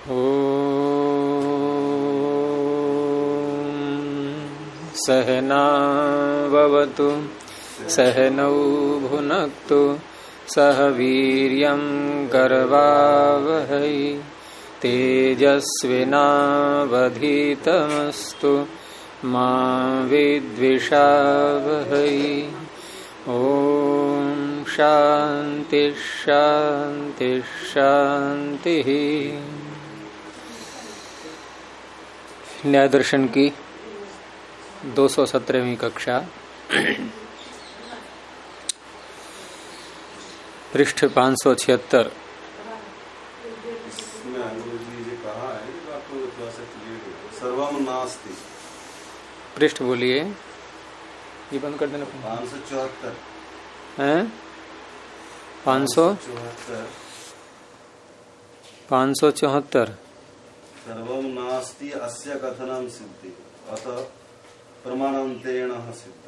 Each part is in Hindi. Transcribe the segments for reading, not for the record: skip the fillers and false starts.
सहनावतु सहनौ भुनक्तु सह वीर्यं करवावहै तेजस्विनावधीतमस्तु मा विद्विषावहै। ओम शांति शांति शांति। न्याय दर्शन की 217वीं कक्षा, पृष्ठ 576। पृष्ठ बोलिए, ये बंद कर देना। 574 हैं 574। सर्वं नास्ति अस्य कथनं सिद्धि अतः प्रमाणांतेन सिद्धि।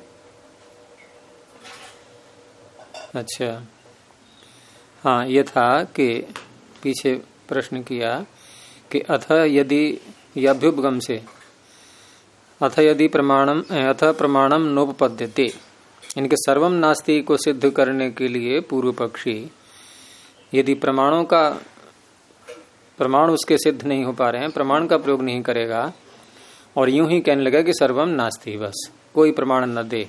अच्छा, हाँ, ये था कि पीछे प्रश्न किया कि अथ यदि अभ्युपगम से अथ यदि प्रमाणम नोपपद्यते, इनके सर्वम नास्ति को सिद्ध करने के लिए पूर्व पक्षी यदि प्रमाण उसके सिद्ध नहीं हो पा रहे हैं, प्रमाण का प्रयोग नहीं करेगा और यूं ही कहने लगा कि सर्वम नास्ति, बस कोई प्रमाण न दे,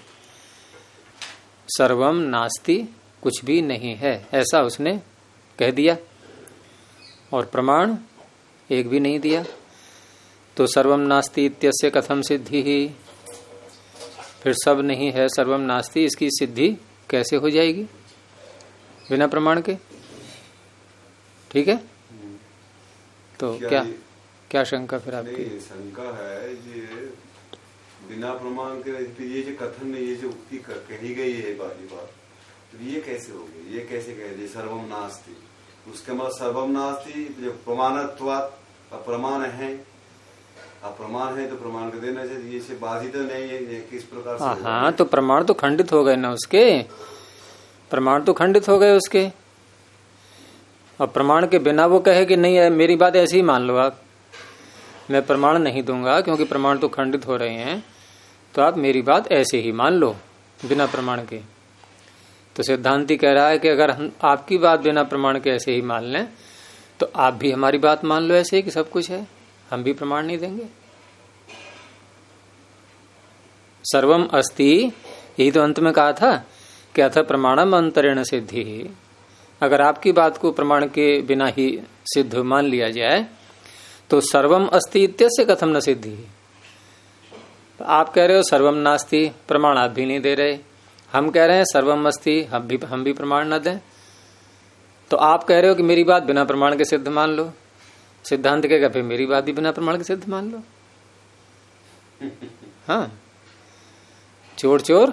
सर्वम नास्ति कुछ भी नहीं है, ऐसा उसने कह दिया और प्रमाण एक भी नहीं दिया, तो सर्वम नास्ति इत्यस्य कथम सिद्धि ही, फिर सब नहीं है सर्वम नास्ति, इसकी सिद्धि कैसे हो जाएगी बिना प्रमाण के? ठीक है, तो क्या शंका फिर आपकी? शंका है ये बिना प्रमाण के ये जो कथन में ये जो उक्ति कही गई है बात, तो ये कैसे होगी? ये कैसे कह दी सर्वम नास्ति? उसके मतलब सर्वम नास्ति जो प्रमाणत्वात् अप्रमाण है, अप्रमाण है तो प्रमाण को देना चाहिए, ये बाधित तो नहीं है, ये किस प्रकार से? हाँ, तो प्रमाण तो खंडित हो गए ना उसके, प्रमाण तो खंडित हो गए उसके। अब प्रमाण के बिना वो कहे कि नहीं है, मेरी बात ऐसी ही मान लो आप, मैं प्रमाण नहीं दूंगा क्योंकि प्रमाण तो खंडित हो रहे हैं, तो आप मेरी बात ऐसे ही मान लो बिना प्रमाण के। तो सिद्धांती कह रहा है कि अगर हम आपकी बात बिना प्रमाण के ऐसे ही मान लें तो आप भी हमारी बात मान लो ऐसे ही कि सब कुछ है, हम भी प्रमाण नहीं देंगे। सर्वम अस्ति, यही तो अंत में कहा था कि अथ प्रमाणम अंतरेण सिद्धि। अगर आपकी बात को प्रमाण के बिना ही सिद्ध मान लिया जाए तो सर्वम अस्ति इत्यस्य कथम न सिद्धि। आप कह रहे हो सर्वम नास्ति, प्रमाण आप भी नहीं दे रहे, हम कह रहे हैं सर्वम अस्ति, हम भी प्रमाण न दें, तो आप कह रहे हो कि मेरी बात बिना प्रमाण के सिद्ध मान लो, सिद्धांत कहेगा फिर मेरी बात भी बिना प्रमाण के सिद्ध मान लो। हाँ, चोर चोर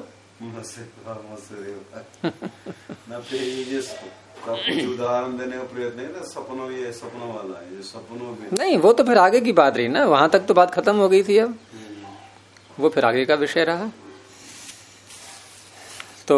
उदाहरण देने का प्रयत्न है ना, सपनों, ये सपनों वाला है, ये सपनों में नहीं, वो तो फिर आगे की बात रही ना, वहां तक तो बात खत्म हो गई थी, अब वो फिर आगे का विषय रहा। तो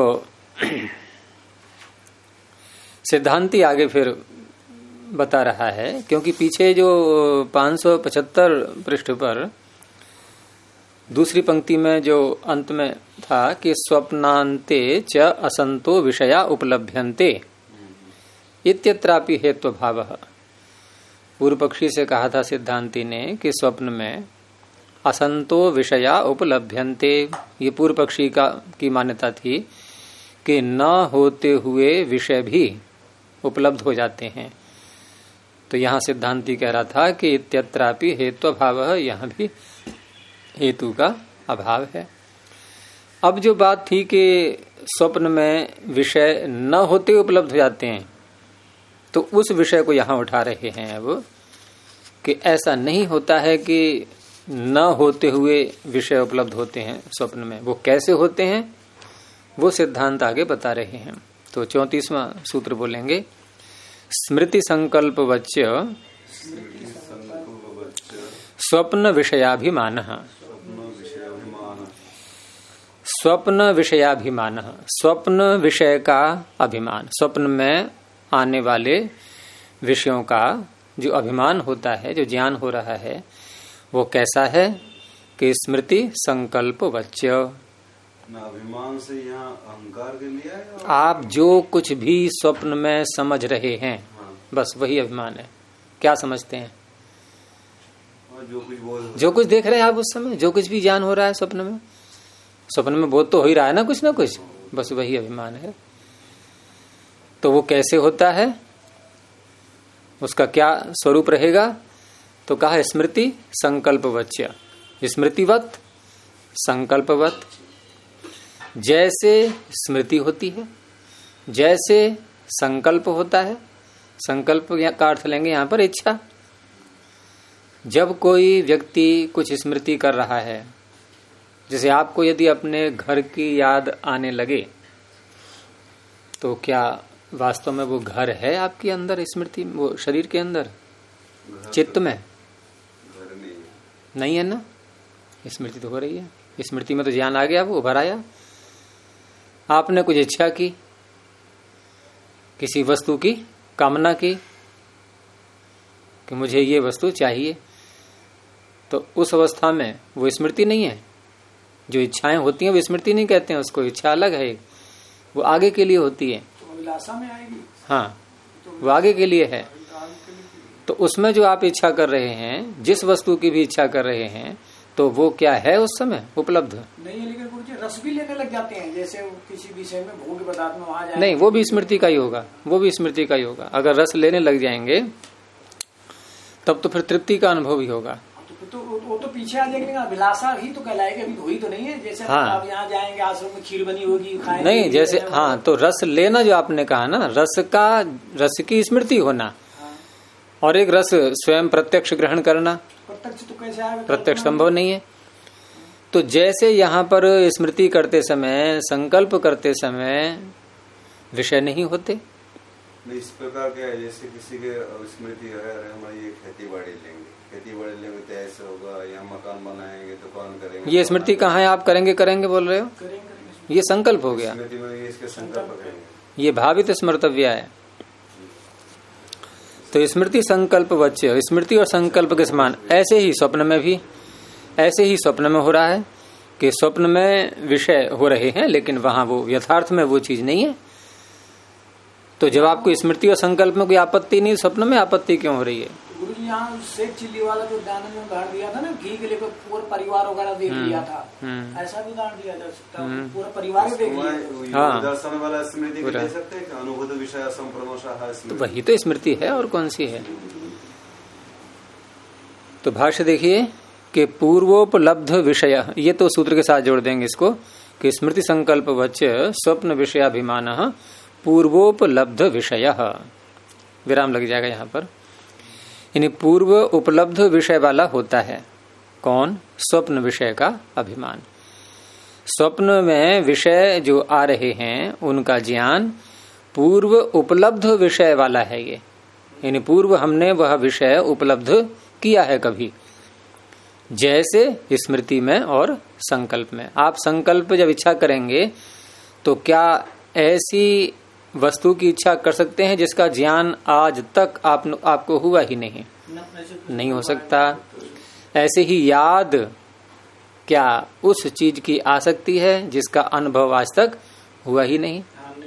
सिद्धांती आगे फिर बता रहा है, क्योंकि पीछे जो 575 पृष्ठ पर दूसरी पंक्ति में जो अंत में था कि स्वप्नांते च असंतो विषया उपलभ्यन्ते इत्यत्रापि हेतु भाव, पूर्व पक्षी से कहा था सिद्धांती ने कि स्वप्न में असंतो विषया उपलभ्यन्ते, ये पूर्व पक्षी की मान्यता थी कि न होते हुए विषय भी उपलब्ध हो जाते हैं। तो यहाँ सिद्धांती कह रहा था कि इत्यत्रापि हेतु भाव, यहाँ भी हेतु का अभाव है। अब जो बात थी कि स्वप्न में विषय न होते उपलब्ध हो जाते हैं, तो उस विषय को यहाँ उठा रहे हैं अब कि ऐसा नहीं होता है कि न होते हुए विषय उपलब्ध होते हैं स्वप्न में। वो कैसे होते हैं वो सिद्धांत आगे बता रहे हैं। तो 34वां सूत्र बोलेंगे, स्मृति संकल्प वच्च स्वप्न विषयाभिमान, स्वप्न विषयाभिमान, स्वप्न विषय का अभिमान, स्वप्न में आने वाले विषयों का जो अभिमान होता है, जो ज्ञान हो रहा है, वो कैसा है कि स्मृति संकल्प वच्य। अभिमान से यहाँ अहंकार के लिया है। आप जो कुछ भी स्वप्न में समझ रहे हैं, बस वही अभिमान है। क्या समझते हैं? जो कुछ देख रहे हैं आप उस समय, जो कुछ भी ज्ञान हो रहा है स्वप्न में, स्वप्न में बोध तो हो ही रहा है ना कुछ, बस वही अभिमान है। तो वो कैसे होता है, उसका क्या स्वरूप रहेगा? तो कहा स्मृति संकल्पवच्य, स्मृतिवत संकल्पवत। जैसे स्मृति होती है, जैसे संकल्प होता है। संकल्प का अर्थ लेंगे यहां पर इच्छा। जब कोई व्यक्ति कुछ स्मृति कर रहा है, जैसे आपको यदि अपने घर की याद आने लगे, तो क्या वास्तव में वो घर है आपके अंदर स्मृति, वो शरीर के अंदर, चित्त में? नहीं है ना, स्मृति तो हो रही है। स्मृति में तो ज्ञान आ गया, वो उभर आया। आपने कुछ इच्छा की, किसी वस्तु की कामना की कि मुझे ये वस्तु चाहिए, तो उस अवस्था में वो स्मृति नहीं है। जो इच्छाएं होती हैं वो स्मृति नहीं कहते हैं उसको, इच्छा अलग है, वो आगे के लिए होती है। तो अभिलाषा में आएगी। हाँ, वो आगे के लिए है। तो उसमें जो आप इच्छा कर रहे हैं, जिस वस्तु की भी इच्छा कर रहे हैं, तो वो क्या है उस समय उपलब्ध? नहीं है, लेकिन गुरुजी रस भी लेने लग जाते हैं, जैसे किसी विषय में भोग पदार्थ में वहां जाए। नहीं, वो भी स्मृति का ही होगा, वो भी स्मृति का ही होगा। अगर रस लेने लग जाएंगे तब तो फिर तृप्ति का अनुभव ही होगा। तो वो तो पीछे आ जाएगा, अभिलाषा ही तो कहलाएगी, अभी हुई तो नहीं है। जैसे हाँ। आप यहाँ जाएंगे, आश्रम में खीर बनी होगी, खाएंगे नहीं, जैसे हाँ, तो रस लेना जो आपने कहा ना, रस की स्मृति होना, और एक रस स्वयं प्रत्यक्ष ग्रहण करना, प्रत्यक्ष तो कैसे आएगा? प्रत्यक्ष संभव नहीं है। तो जैसे यहाँ पर स्मृति करते समय, संकल्प करते समय विषय नहीं होते। इस प्रकार क्या है, जैसे किसी के स्मृति है, हम ये खेती बाड़ी लेंगे तो ऐसे होगा, यहाँ मकान बनाएंगे, दुकान करेंगे। ये स्मृति कहाँ है? आप करेंगे बोल रहे हो, ये संकल्प हो गया। स्मृति में इसके संकल्प करेंगे, ये भावित स्मर्तव्य है। तो स्मृति संकल्प वच्य, स्मृति और संकल्प के समान। ऐसे ही स्वप्न में भी, ऐसे ही स्वप्न में हो रहा है कि स्वप्न में विषय हो रहे हैं, लेकिन वहां वो यथार्थ में वो चीज नहीं है। तो जब आपको स्मृति और संकल्प में कोई आपत्ति नहीं, स्वप्न में आपत्ति क्यों हो रही है? गुरु जी यहाँ शेख चिल्ली वाला जो दान में उदाहरण दिया था ना, घी के लिए पूरा परिवार वगैरह देख लिया था, ऐसा भी उदाहरण दिया जा सकता है, पूरा परिवार देख लिया। हाँ, दर्शन वाला स्मृति भी दे सकते हैं, अनुभूत विषय संप्रमोषः स्मृति, तो वही तो स्मृति है, और कौन सी है? तो भाष्य देखिए कि पूर्वोपलब्ध विषय, ये तो सूत्र के साथ जोड़ देंगे इसको, कि स्मृति संकल्प वच्य स्वप्न विषयाभिमान पूर्वोपलब्ध विषय, विराम लग जाएगा यहाँ पर। यानी पूर्व उपलब्ध विषय वाला होता है कौन? स्वप्न विषय का अभिमान। स्वप्न में विषय जो आ रहे हैं उनका ज्ञान पूर्व उपलब्ध विषय वाला है ये, यानी पूर्व हमने वह विषय उपलब्ध किया है कभी, जैसे स्मृति में और संकल्प में। आप संकल्प जब इच्छा करेंगे तो क्या ऐसी वस्तु की इच्छा कर सकते हैं जिसका ज्ञान आज तक आपको हुआ ही नहीं हो सकता। ऐसे ही याद क्या उस चीज की आ सकती है जिसका अनुभव आज तक हुआ ही नहीं?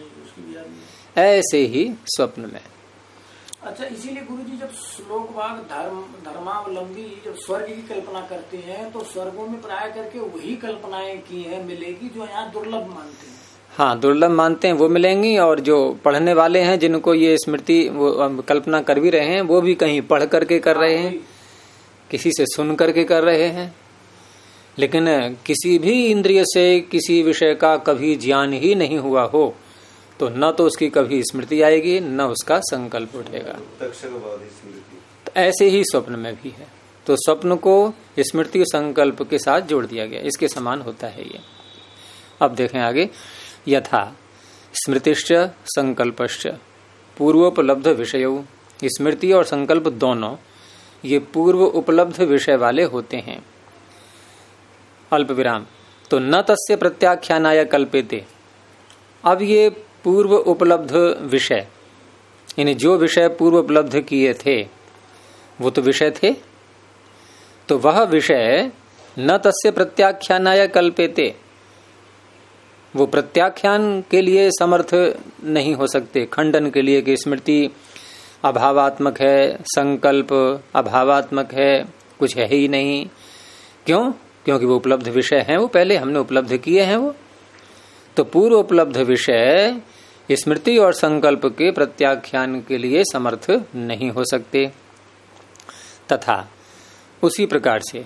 ऐसे ही स्वप्न में। अच्छा, इसीलिए गुरुजी जब श्लोक भाग धर्मावलंबी जब स्वर्ग की कल्पना करते हैं तो स्वर्गों में प्राय करके वही कल्पनाएं की है मिलेगी जो यहाँ दुर्लभ मानते हैं। हाँ, दुर्लभ मानते हैं वो मिलेंगी, और जो पढ़ने वाले हैं जिनको ये स्मृति वो कल्पना कर भी रहे हैं, वो भी कहीं पढ़ करके कर रहे हैं, किसी से सुन करके कर रहे हैं। लेकिन किसी भी इंद्रिय से किसी विषय का कभी ज्ञान ही नहीं हुआ हो तो न तो उसकी कभी स्मृति आएगी, न उसका संकल्प उठेगा। तो ऐसे ही स्वप्न में भी है। तो स्वप्न को स्मृति संकल्प के साथ जोड़ दिया गया, इसके समान होता है ये। अब देखें आगे, यथा स्मृतिश्च संकल्पश्च पूर्वोपलब्ध विषयों, स्मृति और संकल्प दोनों ये पूर्व उपलब्ध विषय वाले होते हैं। अल्प विराम। तो न तस्य प्रत्याख्यानाय कल्पेते। अब ये पूर्व उपलब्ध विषय, यानी जो विषय पूर्व उपलब्ध किए थे वो तो विषय थे, तो वह विषय न तस्य प्रत्याख्यानाय कल्पेते, वो प्रत्याख्यान के लिए समर्थ नहीं हो सकते, खंडन के लिए कि स्मृति अभावात्मक है, संकल्प अभावात्मक है, कुछ है ही नहीं। क्यों? क्योंकि वो उपलब्ध विषय हैं, वो पहले हमने उपलब्ध किए हैं वो। तो पूर्व उपलब्ध विषय स्मृति और संकल्प के प्रत्याख्यान के लिए समर्थ नहीं हो सकते। तथा उसी प्रकार से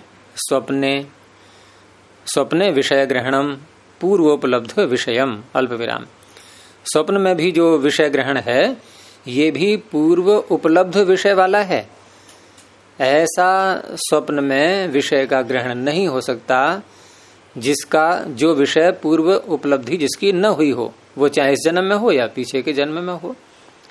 स्वप्ने विषय ग्रहणम पूर्वोपलब्ध विषयम अल्प विराम, स्वप्न में भी जो विषय ग्रहण है ये भी पूर्व उपलब्ध विषय वाला है। ऐसा स्वप्न में विषय का ग्रहण नहीं हो सकता जिसका जो विषय पूर्व उपलब्धि जिसकी न हुई हो, वो चाहे इस जन्म में हो या पीछे के जन्म में हो।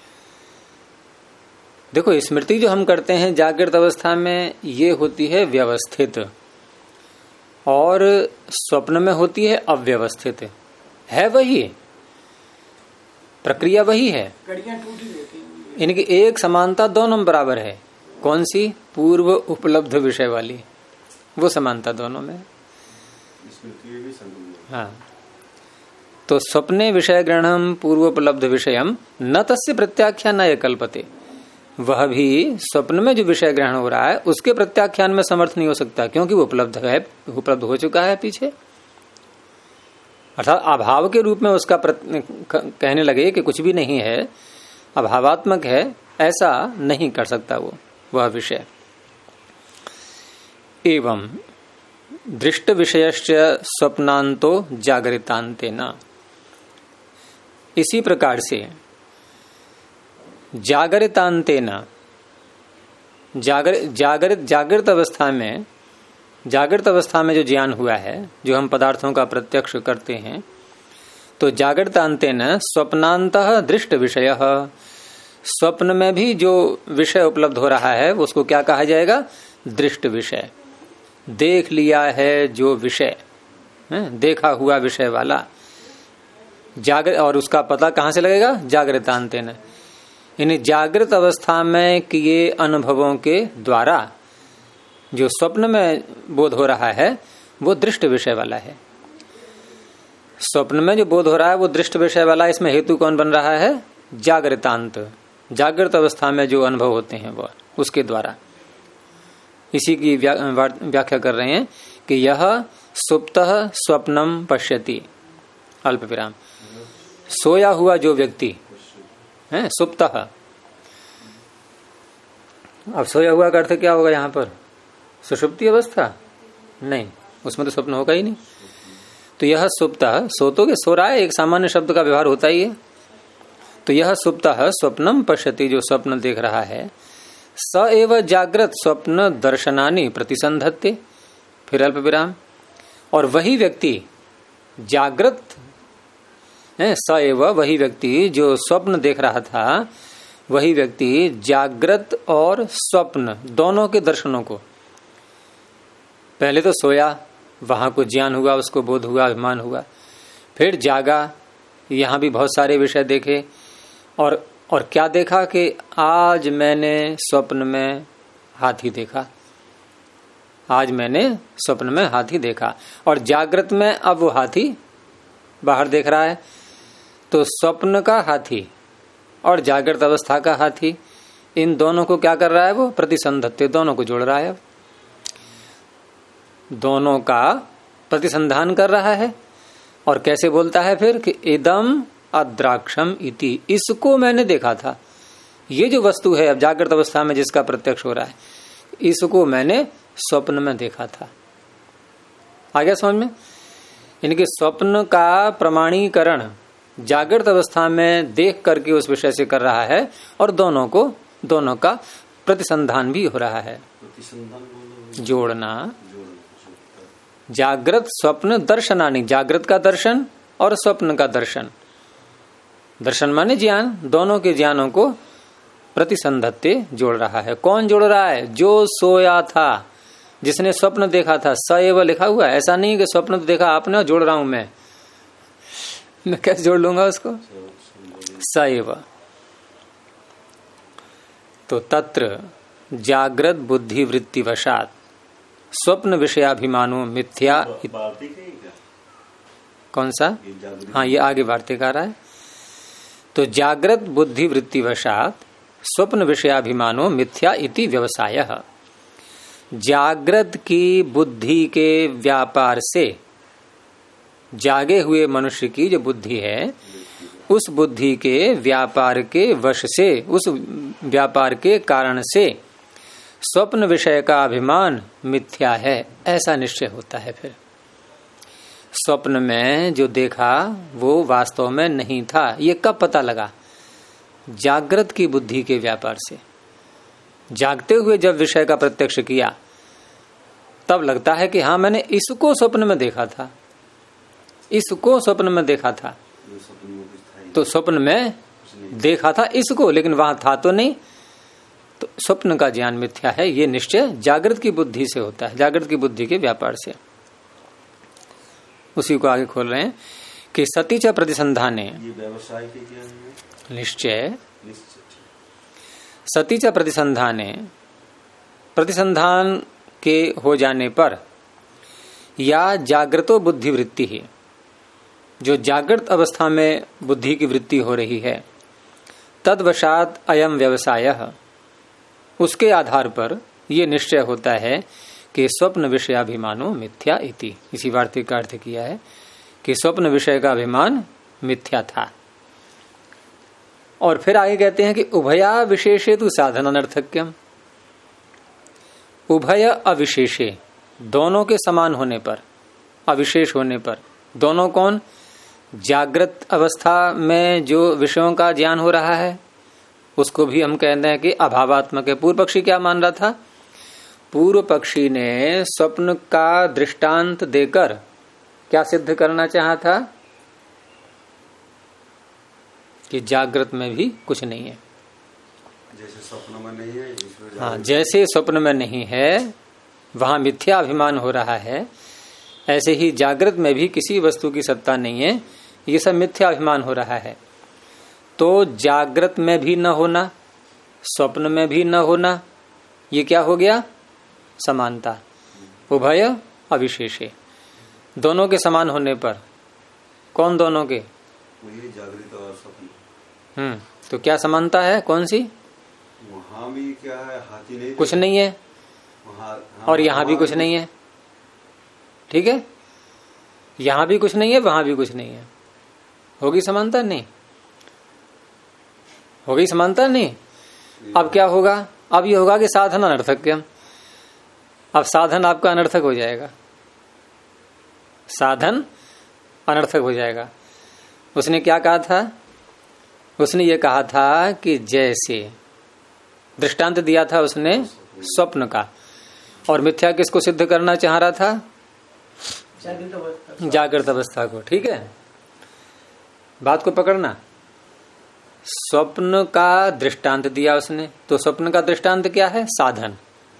देखो, स्मृति जो हम करते हैं जागृत अवस्था में ये होती है व्यवस्थित, और स्वप्न में होती है अव्यवस्थित। है वही, प्रक्रिया वही है, कड़ियां टूटी रहती हैं, इनकी एक समानता दोनों बराबर है। कौन सी? पूर्व उपलब्ध विषय वाली, वो समानता दोनों में। हाँ, तो स्वप्ने विषय ग्रहणम पूर्वोपलब्ध विषयम न तस्य प्रत्याख्यानाय कल्पते, वह भी स्वप्न में जो विषय ग्रहण हो रहा है उसके प्रत्याख्यान में समर्थ नहीं हो सकता, क्योंकि वो उपलब्ध है, उपलब्ध हो चुका है पीछे। अर्थात अभाव के रूप में उसका कहने लगे कि कुछ भी नहीं है, अभावात्मक है, ऐसा नहीं कर सकता वो वह विषय। एवं दृष्ट विषयश्च स्वप्नांतो जागरितांतेन, इसी प्रकार से जागरितांतेन, जागृत अवस्था में जो ज्ञान हुआ है, जो हम पदार्थों का प्रत्यक्ष करते हैं, तो जागृतांतेन स्वप्नांतः दृष्ट विषय, स्वप्न में भी जो विषय उपलब्ध हो रहा है उसको क्या कहा जाएगा? दृष्ट विषय। देख लिया है जो विषय, देखा हुआ विषय वाला और उसका पता कहां से लगेगा? जागृतांतेन, यानी जागृत अवस्था में किए अनुभवों के द्वारा जो स्वप्न में बोध हो रहा है वो दृष्ट विषय वाला है। स्वप्न में जो बोध हो रहा है वो दृष्ट विषय वाला, इसमें हेतु कौन बन रहा है? जागृतांत, जागृत अवस्था में जो अनुभव होते हैं वो उसके द्वारा। इसी की व्याख्या कर रहे हैं कि यह सुप्तः स्वप्नम पश्यति, अल्प विराम, सोया हुआ जो व्यक्ति है सुप्तः। अब सोया हुआ का अर्थ क्या होगा यहाँ पर? सुषुप्ति अवस्था? नहीं, उसमें तो स्वप्न होगा ही नहीं। तो यह सुप्तः, सो तो सो रहा है, एक सामान्य शब्द का व्यवहार होता ही है। तो यह सुप्तः स्वप्नम पश्यति, जो स्वप्न देख रहा है, स एव जागृत स्वप्न दर्शनानि प्रतिसंधत्ते, फिर अल्प विराम, और वही व्यक्ति जागृत है, स एव, वही व्यक्ति जो स्वप्न देख रहा था, वही व्यक्ति जागृत और स्वप्न दोनों के दर्शनों को, पहले तो सोया, वहां कुछ ज्ञान हुआ, उसको बोध हुआ, अभिमान हुआ, फिर जागा, यहां भी बहुत सारे विषय देखे, और क्या देखा कि आज मैंने स्वप्न में हाथी देखा, आज मैंने स्वप्न में हाथी देखा, और जागृत में अब वो हाथी बाहर देख रहा है। तो स्वप्न का हाथी और जागृत अवस्था का हाथी, इन दोनों को क्या कर रहा है? वो प्रतिसंधत्ते, दोनों को जोड़ रहा है, दोनों का प्रतिसंधान कर रहा है। और कैसे बोलता है फिर कि इदम अद्राक्षम इति, इसको मैंने देखा था, ये जो वस्तु है अब जागृत अवस्था में जिसका प्रत्यक्ष हो रहा है, इसको मैंने स्वप्न में देखा था। आ गया समझ में? इनके स्वप्न का प्रमाणीकरण जागृत अवस्था में देख करके उस विषय से कर रहा है, और दोनों का प्रतिसंधान भी हो रहा है, जोड़ना। जागृत स्वप्न दर्शनानि, जागृत का दर्शन और स्वप्न का दर्शन, दर्शन माने ज्ञान, दोनों के ज्ञानों को प्रतिसंधत्ते जोड़ रहा है। कौन जोड़ रहा है? जो सोया था, जिसने स्वप्न देखा था। स एव लिखा हुआ है, ऐसा नहीं कि स्वप्न तो देखा आपने, जोड़ रहा हूं मैं कैसे जोड़ लूंगा उसको? स एव। तो तत्र जागृत बुद्धि वृत्ति वशात स्वप्न विषयाभिमानो मिथ्या। कौन सा? हाँ, ये आगे वार्तिकार है। तो जागृत बुद्धि वृत्ति वशात स्वप्न विषयाभिमानो मिथ्या इति व्यवसायः। जागृत की बुद्धि के व्यापार से, जागे हुए मनुष्य की जो बुद्धि है, उस बुद्धि के व्यापार के वश से, उस व्यापार के कारण से स्वप्न विषय का अभिमान मिथ्या है, ऐसा निश्चय होता है। फिर स्वप्न में जो देखा वो वास्तव में नहीं था, ये कब पता लगा? जागृत की बुद्धि के व्यापार से। जागते हुए जब विषय का प्रत्यक्ष किया तब लगता है कि हाँ, मैंने इसको स्वप्न में देखा था, इसको स्वप्न में देखा था। तो स्वप्न में देखा था इसको, लेकिन वहां था तो नहीं। तो स्वप्न का ज्ञान मिथ्या है, ये निश्चय जागृत की बुद्धि से होता है, जागृत की बुद्धि के व्यापार से। उसी को आगे खोल रहे हैं कि सती च प्रतिसंधाने, ये व्यवसाय के क्या है? निश्चय सती च प्रतिसंधाने, प्रतिसंधान के हो जाने पर, या जागृतो बुद्धि वृत्ति है, जो जागृत अवस्था में बुद्धि की वृत्ति हो रही है, तद्वशात अयम व्यवसायः, उसके आधार पर यह निश्चय होता है कि स्वप्न विषयाभिमानो मिथ्या इति। इसी वार्तिक का अर्थ किया है कि स्वप्न विषय का अभिमान मिथ्या था। और फिर आगे कहते हैं कि उभया विशेषे तु साधन अनर्थक्यम। उभय अविशेषे, दोनों के समान होने पर, अविशेष होने पर, दोनों कौन? जागृत अवस्था में जो विषयों का ज्ञान हो रहा है उसको भी हम कहते हैं कि अभावात्मक है। पूर्व पक्षी क्या मान रहा था? पूर्व पक्षी ने स्वप्न का दृष्टांत देकर क्या सिद्ध करना चाहा था? कि जागृत में भी कुछ नहीं है। जैसे स्वप्न में नहीं है, हाँ, जैसे स्वप्न में नहीं है, वहां मिथ्या अभिमान हो रहा है, ऐसे ही जागृत में भी किसी वस्तु की सत्ता नहीं है, ये सब मिथ्या अभिमान हो रहा है। तो जागृत में भी न होना, स्वप्न में भी न होना, ये क्या हो गया? समानता। उभय अविशेषे, दोनों के समान होने पर। कौन दोनों के? जागृत और स्वप्न। तो क्या समानता है? कौन सी? वहां भी क्या है? हाथी नहीं, कुछ नहीं है, और यहाँ भी कुछ नहीं है। ठीक है, यहां भी कुछ नहीं है, वहां भी कुछ नहीं है। होगी समानता? नहीं होगी समानता, नहीं। अब क्या होगा? अब ये होगा कि साधन अनर्थक्यम। अब साधन आपका अनर्थक हो जाएगा, साधन अनर्थक हो जाएगा। उसने क्या कहा था? उसने ये कहा था कि जैसे दृष्टांत दिया था उसने स्वप्न का, और मिथ्या किसको सिद्ध करना चाह रहा था? जागृत अवस्था को। ठीक है, बात को पकड़ना। स्वप्न का दृष्टांत दिया उसने, तो स्वप्न का दृष्टांत क्या है? साधन।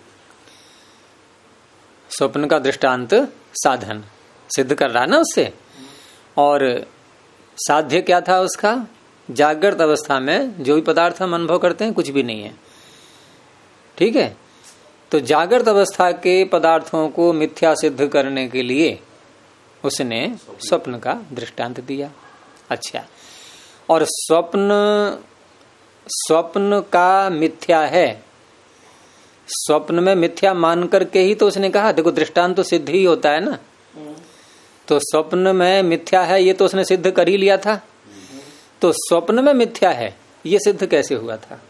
स्वप्न का दृष्टांत साधन सिद्ध कर रहा है ना उससे। और साध्य क्या था उसका? जागृत अवस्था में जो भी पदार्थ हम अनुभव करते हैं कुछ भी नहीं है। ठीक है, तो जागृत अवस्था के पदार्थों को मिथ्या सिद्ध करने के लिए उसने स्वप्न का दृष्टांत दिया। अच्छा, और स्वप्न का मिथ्या है, स्वप्न में मिथ्या मान करके ही तो उसने कहा, देखो दृष्टांत तो सिद्ध ही होता है ना। तो स्वप्न में मिथ्या है ये तो उसने सिद्ध कर ही लिया था। तो स्वप्न में मिथ्या है ये सिद्ध कैसे हुआ था?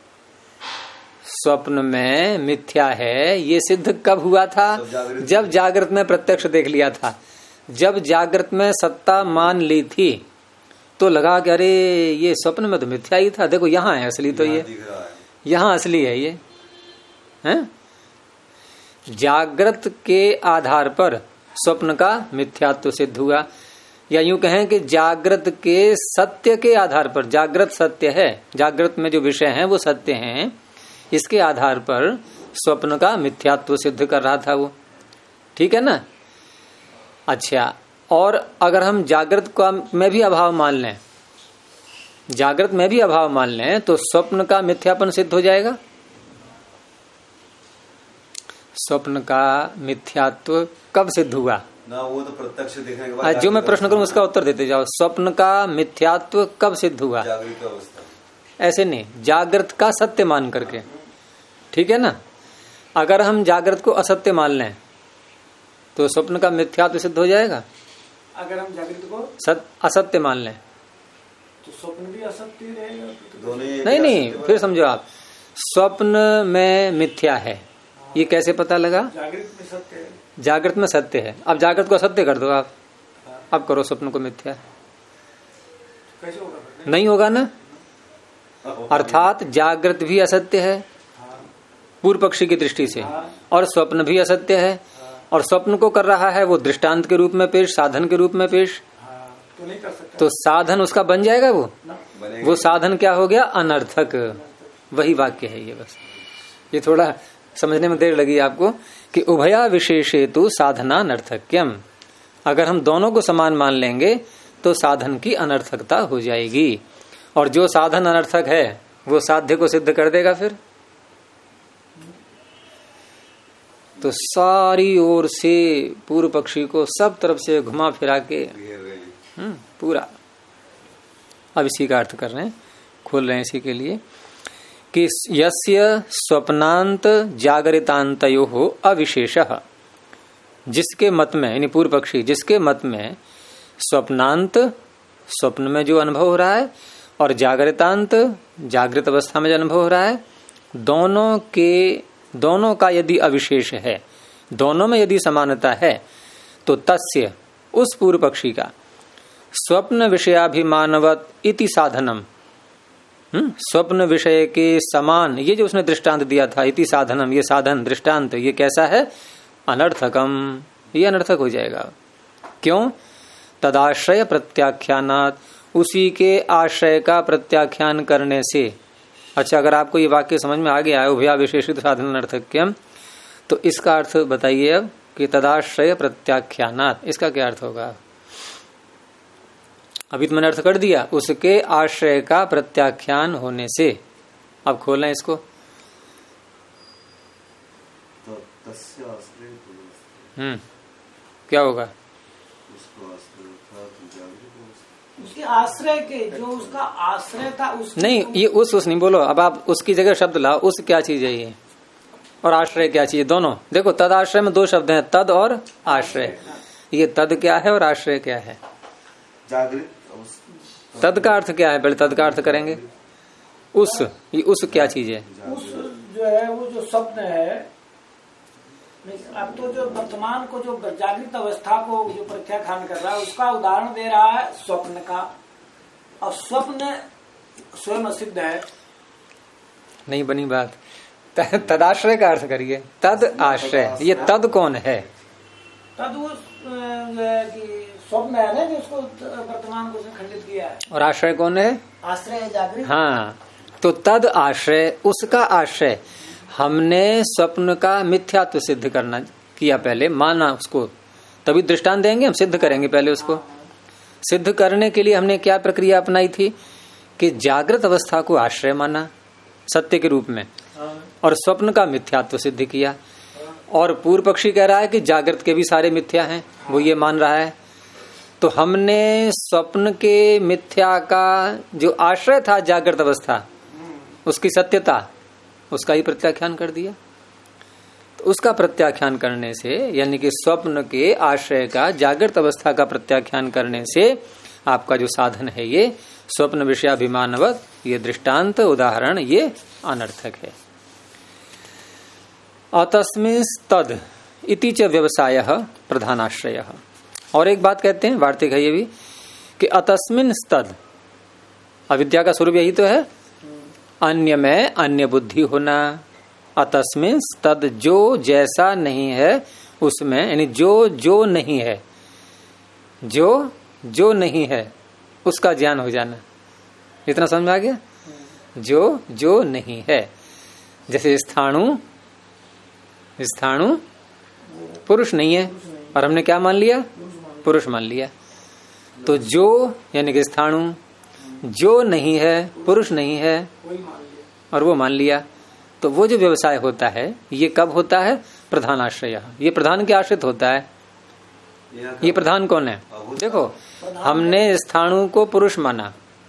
स्वप्न में मिथ्या है ये सिद्ध कब हुआ था? जब जागृत में प्रत्यक्ष देख लिया था। जब जागृत में सत्ता मान ली थी तो लगा कि अरे ये स्वप्न में तो मिथ्या ही था, देखो यहाँ है असली, तो ये यहाँ असली है, ये है। जागृत के आधार पर स्वप्न का मिथ्यात्व सिद्ध हुआ, या यूं कहें कि जागृत के सत्य के आधार पर, जागृत सत्य है, जागृत में जो विषय हैं वो सत्य हैं, इसके आधार पर स्वप्न का मिथ्यात्व सिद्ध कर रहा था वो। ठीक है ना। अच्छा, और अगर हम जागृत का में भी अभाव मान लें, जागृत में भी अभाव मान लें, तो स्वप्न का मिथ्यापन सिद्ध हो जाएगा। स्वप्न का मिथ्यात्व कब सिद्ध हुआ ना? वो तो प्रत्यक्ष देखने के बाद जो मैं प्रश्न करूं उसका उत्तर देते जाओ। स्वप्न का मिथ्यात्व कब सिद्ध हुआ? जागृत अवस्था। ऐसे नहीं, जागृत का सत्य मान करके, ठीक है ना। अगर हम जागृत को असत्य मान लें तो स्वप्न का मिथ्यात्व सिद्ध हो जाएगा। अगर हम जागृत को असत्य मान लें तो स्वप्न भी असत्य रहेगा। दोनों नहीं, फिर समझो आप, स्वप्न में मिथ्या है, ये कैसे पता लगा? जागृत में सत्य है। जागृत में सत्य है। अब जागृत को असत्य कर दो आप, अब करो स्वप्न को मिथ्या, कैसे होगा? नहीं होगा ना। अर्थात जागृत भी असत्य है पूर्व पक्षी की दृष्टि से, और स्वप्न भी असत्य है, और स्वप्न को कर रहा है वो दृष्टांत के रूप में पेश, साधन के रूप में पेश, तो नहीं कर सकता। तो साधन उसका बन जाएगा। वो साधन क्या हो गया? अनर्थक। वही वाक्य है ये। बस ये थोड़ा समझने में देर लगी आपको कि उभया विशेषेतु साधना अनर्थक्यम। अगर हम दोनों को समान मान लेंगे तो साधन की अनर्थकता हो जाएगी, और जो साधन अनर्थक है वो साध्य को सिद्ध कर देगा। फिर तो सारी ओर से पूर्व पक्षी को सब तरफ से घुमा फिरा के पूरा। अब इसी का अर्थ कर रहे हैं, खोल रहे हैं इसी के लिए कि यस्य स्वप्नांत जागरितांतयो अविशेषः, जिसके मत में, यानी पूर्व पक्षी जिसके मत में स्वप्नांत स्वप्न में जो अनुभव हो रहा है और जागरितांत जागृत अवस्था में जो अनुभव हो रहा है, दोनों का यदि अविशेष है, दोनों में यदि समानता है, तो तस्य उस पूर्व पक्षी का स्वप्न विषयाभिमानवत इति साधनम, स्वप्न विषय के समान, ये जो उसने दृष्टांत दिया था, इति साधनम, ये साधन दृष्टांत, ये कैसा है? अनर्थकम, ये अनर्थक हो जाएगा। क्यों? तदाश्रय प्रत्याख्यानात, उसी के आश्रय का प्रत्याख्यान करने से। अच्छा, अगर आपको ये वाक्य समझ में आ गया है, उभया विशेषित साधन अनर्थक्यम, तो इसका अर्थ बताइए अब कि तदाश्रय प्रत्याख्यानात, इसका क्या अर्थ होगा? अभी तो मैंने अर्थ कर दिया, उसके आश्रय का प्रत्याख्यान होने से। अब खोलें इसको। क्या होगा? उसके आश्रय के, जो उसका आश्रय था नहीं, ये उस नहीं बोलो। अब आप उसकी जगह शब्द लाओ। उस क्या चीज है ये, और आश्रय क्या चीज है? दोनों देखो, तद आश्रय में दो शब्द हैं, तद और आश्रय। ये तद क्या है और आश्रय क्या है? जागृत। तद का अर्थ क्या है? पहले तद का अर्थ करेंगे। उस, ये उस क्या चीज है? उस जो है वो जो स्वप्न है, अब तो जो वर्तमान को जो जागृत अवस्था को जो प्रत्याख्यान कर रहा है उसका उदाहरण दे रहा है स्वप्न का, और स्वप्न स्वयं सिद्ध है। नहीं बनी बात। तदाश्रय का अर्थ करिए। तद आश्रय, ये तद कौन है? तद वो स्वप्न है ना, जो उसको वर्तमान को खंडित किया है। और आश्रय कौन है? आश्रय है जागृत। हाँ, तो तद आश्रय, उसका आश्रय। हमने स्वप्न का मिथ्यात्व सिद्ध करना किया, पहले माना उसको, तभी दृष्टांत देंगे, हम सिद्ध करेंगे पहले उसको। सिद्ध करने के लिए हमने क्या प्रक्रिया अपनाई थी कि जागृत अवस्था को आश्रय माना सत्य के रूप में, और स्वप्न का मिथ्यात्व सिद्ध किया। और पूर्व पक्षी कह रहा है कि जागृत के भी सारे मिथ्या हैं, वो ये मान रहा है। तो हमने स्वप्न के मिथ्या का जो आश्रय था जागृत अवस्था, उसकी सत्यता, उसका ही प्रत्याख्यान कर दिया। तो उसका प्रत्याख्यान करने से, यानी कि स्वप्न के आश्रय का जागृत अवस्था का प्रत्याख्यान करने से आपका जो साधन है ये स्वप्न विषयाभिमानवत, ये दृष्टांत उदाहरण ये अनर्थक है। अतस्मिन् तद इति च व्यवसायः प्रधानाश्रयः। और एक बात कहते हैं, वार्तिक है ये भी, कि अतस्मिन् तद, अविद्या का स्वरूप यही तो है, अन्य में अन्य बुद्धि होना। अतस्मिन् तद, जो जैसा नहीं है उसमें, यानी जो नहीं है, जो नहीं है उसका ज्ञान हो जाना। इतना समझ में आ गया? जो नहीं है, जैसे स्थाणु पुरुष नहीं है, और हमने क्या मान लिया? पुरुष मान लिया। तो जो यानी कि स्थाणु जो नहीं है, पुरुष नहीं है, और वो मान लिया, तो वो जो व्यवसाय होता है ये कब होता है? प्रधानाश्रय। ये प्रधान के आश्रित होता है। ये प्रधान कौन है? देखो, हमने स्थाणु को पुरुष माना,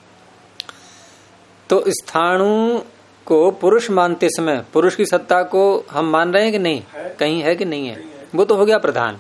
तो स्थाणु को पुरुष मानते समय पुरुष की सत्ता को हम मान रहे हैं कि नहीं? कहीं है कि नहीं है? वो तो हो गया प्रधान।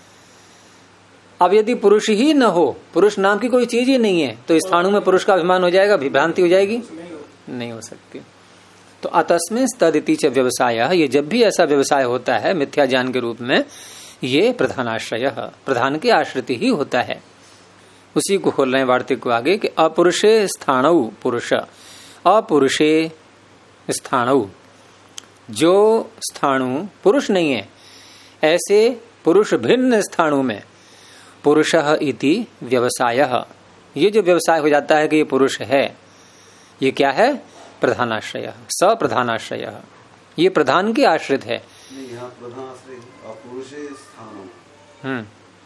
अब यदि पुरुष ही न हो, पुरुष नाम की कोई चीज ही नहीं है, तो स्थाणु में पुरुष का अभिमान हो जाएगा, विभ्रांति हो जाएगी? नहीं हो सकती। तो अतस्मिन् तदिति च व्यवसाय, ये जब भी ऐसा व्यवसाय होता है मिथ्या ज्ञान के रूप में, ये प्रधानाश्रय, प्रधान के आश्रित ही होता है। उसी को खोल रहे हैं वार्तिक को आगे कि अपुरुषे स्थाणु पुरुष, अपुरुषे स्थाणु, जो स्थाणु पुरुष नहीं है ऐसे पुरुष भिन्न स्थाणु में पुरुषः इति व्यवसायः, ये जो व्यवसाय हो जाता है कि ये पुरुष है, ये क्या है? प्रधानाश्रय, सप्रधानाश्रय, ये प्रधान के आश्रित है। यहाँ प्रधानाश्रय अपुरुषे स्थाणु,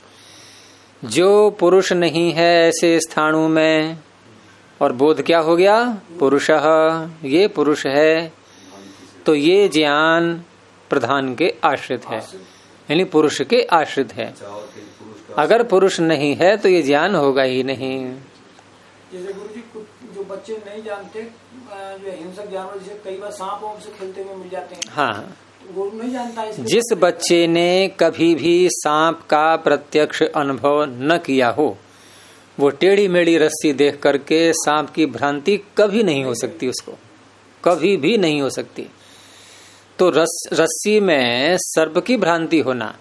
जो पुरुष नहीं है ऐसे स्थाणु में, और बोध क्या हो गया? पुरुषः, ये पुरुष है, तो ये ज्ञान प्रधान के आश्रित है, यानी पुरुष के आश्रित है। अगर पुरुष नहीं है तो ये ज्ञान होगा ही नहीं। जैसे गुरु जी जो बच्चे नहीं जानते, जो हिंसक जानवर जैसे कई बार सांप वाप से खेलते हुए मिल जाते हैं, हाँ, वो नहीं जानता। जिस बच्चे ने कभी भी सांप का प्रत्यक्ष अनुभव न किया हो, वो टेढ़ी मेढ़ी रस्सी देख करके सांप की भ्रांति कभी नहीं हो सकती, उसको कभी भी नहीं हो सकती। तो रस्सी में सर्प की भ्रांति होना,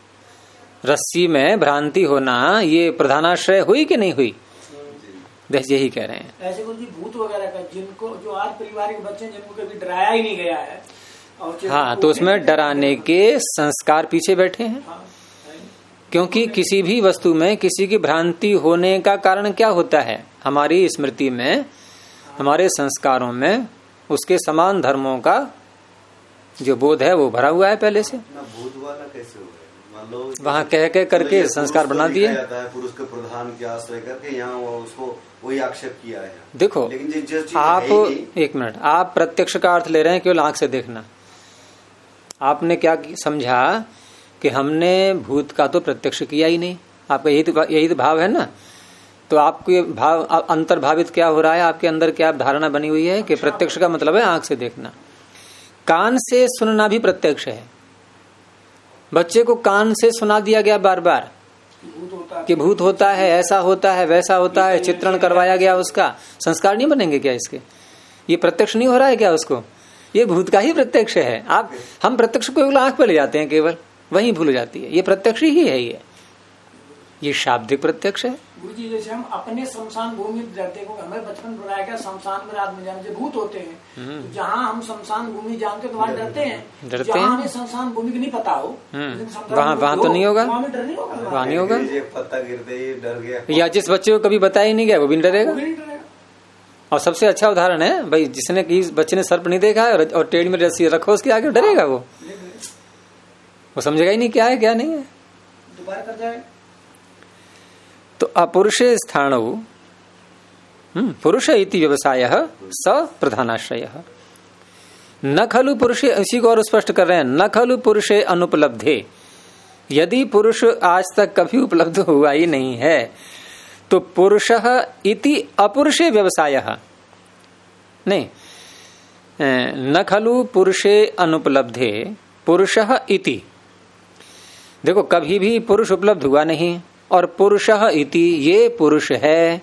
रस्सी में भ्रांति होना, ये प्रधानाश्रय हुई कि नहीं हुई? यही कह रहे हैं। ऐसे गुरु जी भूत वगैरह का, जिनको जो आज परिवार के बच्चे जिनको कभी डराया ही नहीं गया है, और हाँ, तो उसमें डराने के संस्कार पीछे बैठे हैं। क्योंकि किसी भी वस्तु में किसी की भ्रांति होने का कारण क्या होता है? हमारी स्मृति में, हमारे संस्कारों में उसके समान धर्मों का जो बोध है वो भरा हुआ है पहले से। भूत वाला कैसे हो गया? वहाँ कह करके संस्कार बना दिए, पुरुष के प्रधान के आश्रय करके यहाँ उसको वही आक्षेप किया है। देखो, लेकिन आप एक मिनट, आप प्रत्यक्ष का अर्थ ले रहे हैं केवल आंख से देखना। आपने क्या समझा कि हमने भूत का तो प्रत्यक्ष किया ही नहीं, आपका यही तो भाव है ना। तो आपके भाव अंतर्भावित क्या हो रहा है, आपके अंदर क्या धारणा बनी हुई है कि प्रत्यक्ष का मतलब है आंख से देखना। कान से सुनना भी प्रत्यक्ष है। बच्चे को कान से सुना दिया गया बार बार कि भूत होता है, ऐसा होता है, वैसा होता है, चित्रण करवाया गया, उसका संस्कार नहीं बनेंगे क्या इसके? ये प्रत्यक्ष नहीं हो रहा है क्या उसको? ये भूत का ही प्रत्यक्ष है। हम प्रत्यक्ष को केवल आंख पे ले जाते हैं, केवल वही भूल जाती है। ये प्रत्यक्ष ही है, ये शाब्दिक प्रत्यक्ष है। गुरु जी जैसे हम अपने शमशान भूमि रहते हैं, हमें बचपन बताया गया शमशान में रात में जाने से भूत होते हैं, तो जहाँ हम शमशान भूमि जानते तो वहाँ डरते हैं। जहाँ हमें शमशान भूमि की नहीं पता हो, वहाँ तो नहीं होगा, वहाँ नहीं होगा। पत्ता गिरते ही डर गया, या जिस बच्चे को कभी बताया ही नहीं गया वो भी डरेगा। और सबसे अच्छा उदाहरण है भाई, जिसने कि बच्चे ने सर्प नहीं देखा है और टेढ़ी में रस्सी रखो उसके आगे, डरेगा वो समझेगा ही नहीं क्या है क्या नहीं है, दोबारा कर जाएगा। तो अपुरुषे स्थाणु पुरुष इति व्यवसाय स प्रधानाश्रय न खलु पुरुषे, इसी को और स्पष्ट कर रहे हैं, न खलु पुरुषे अनुपलब्धे, यदि पुरुष आज तक कभी उपलब्ध हुआ ही नहीं है तो पुरुषः इति अपुरुषे व्यवसाय नहीं, न खलु पुरुषे अनुपलब्धे पुरुषः इति। देखो, कभी भी पुरुष उपलब्ध हुआ नहीं, और पुरुषः इति ये पुरुष है,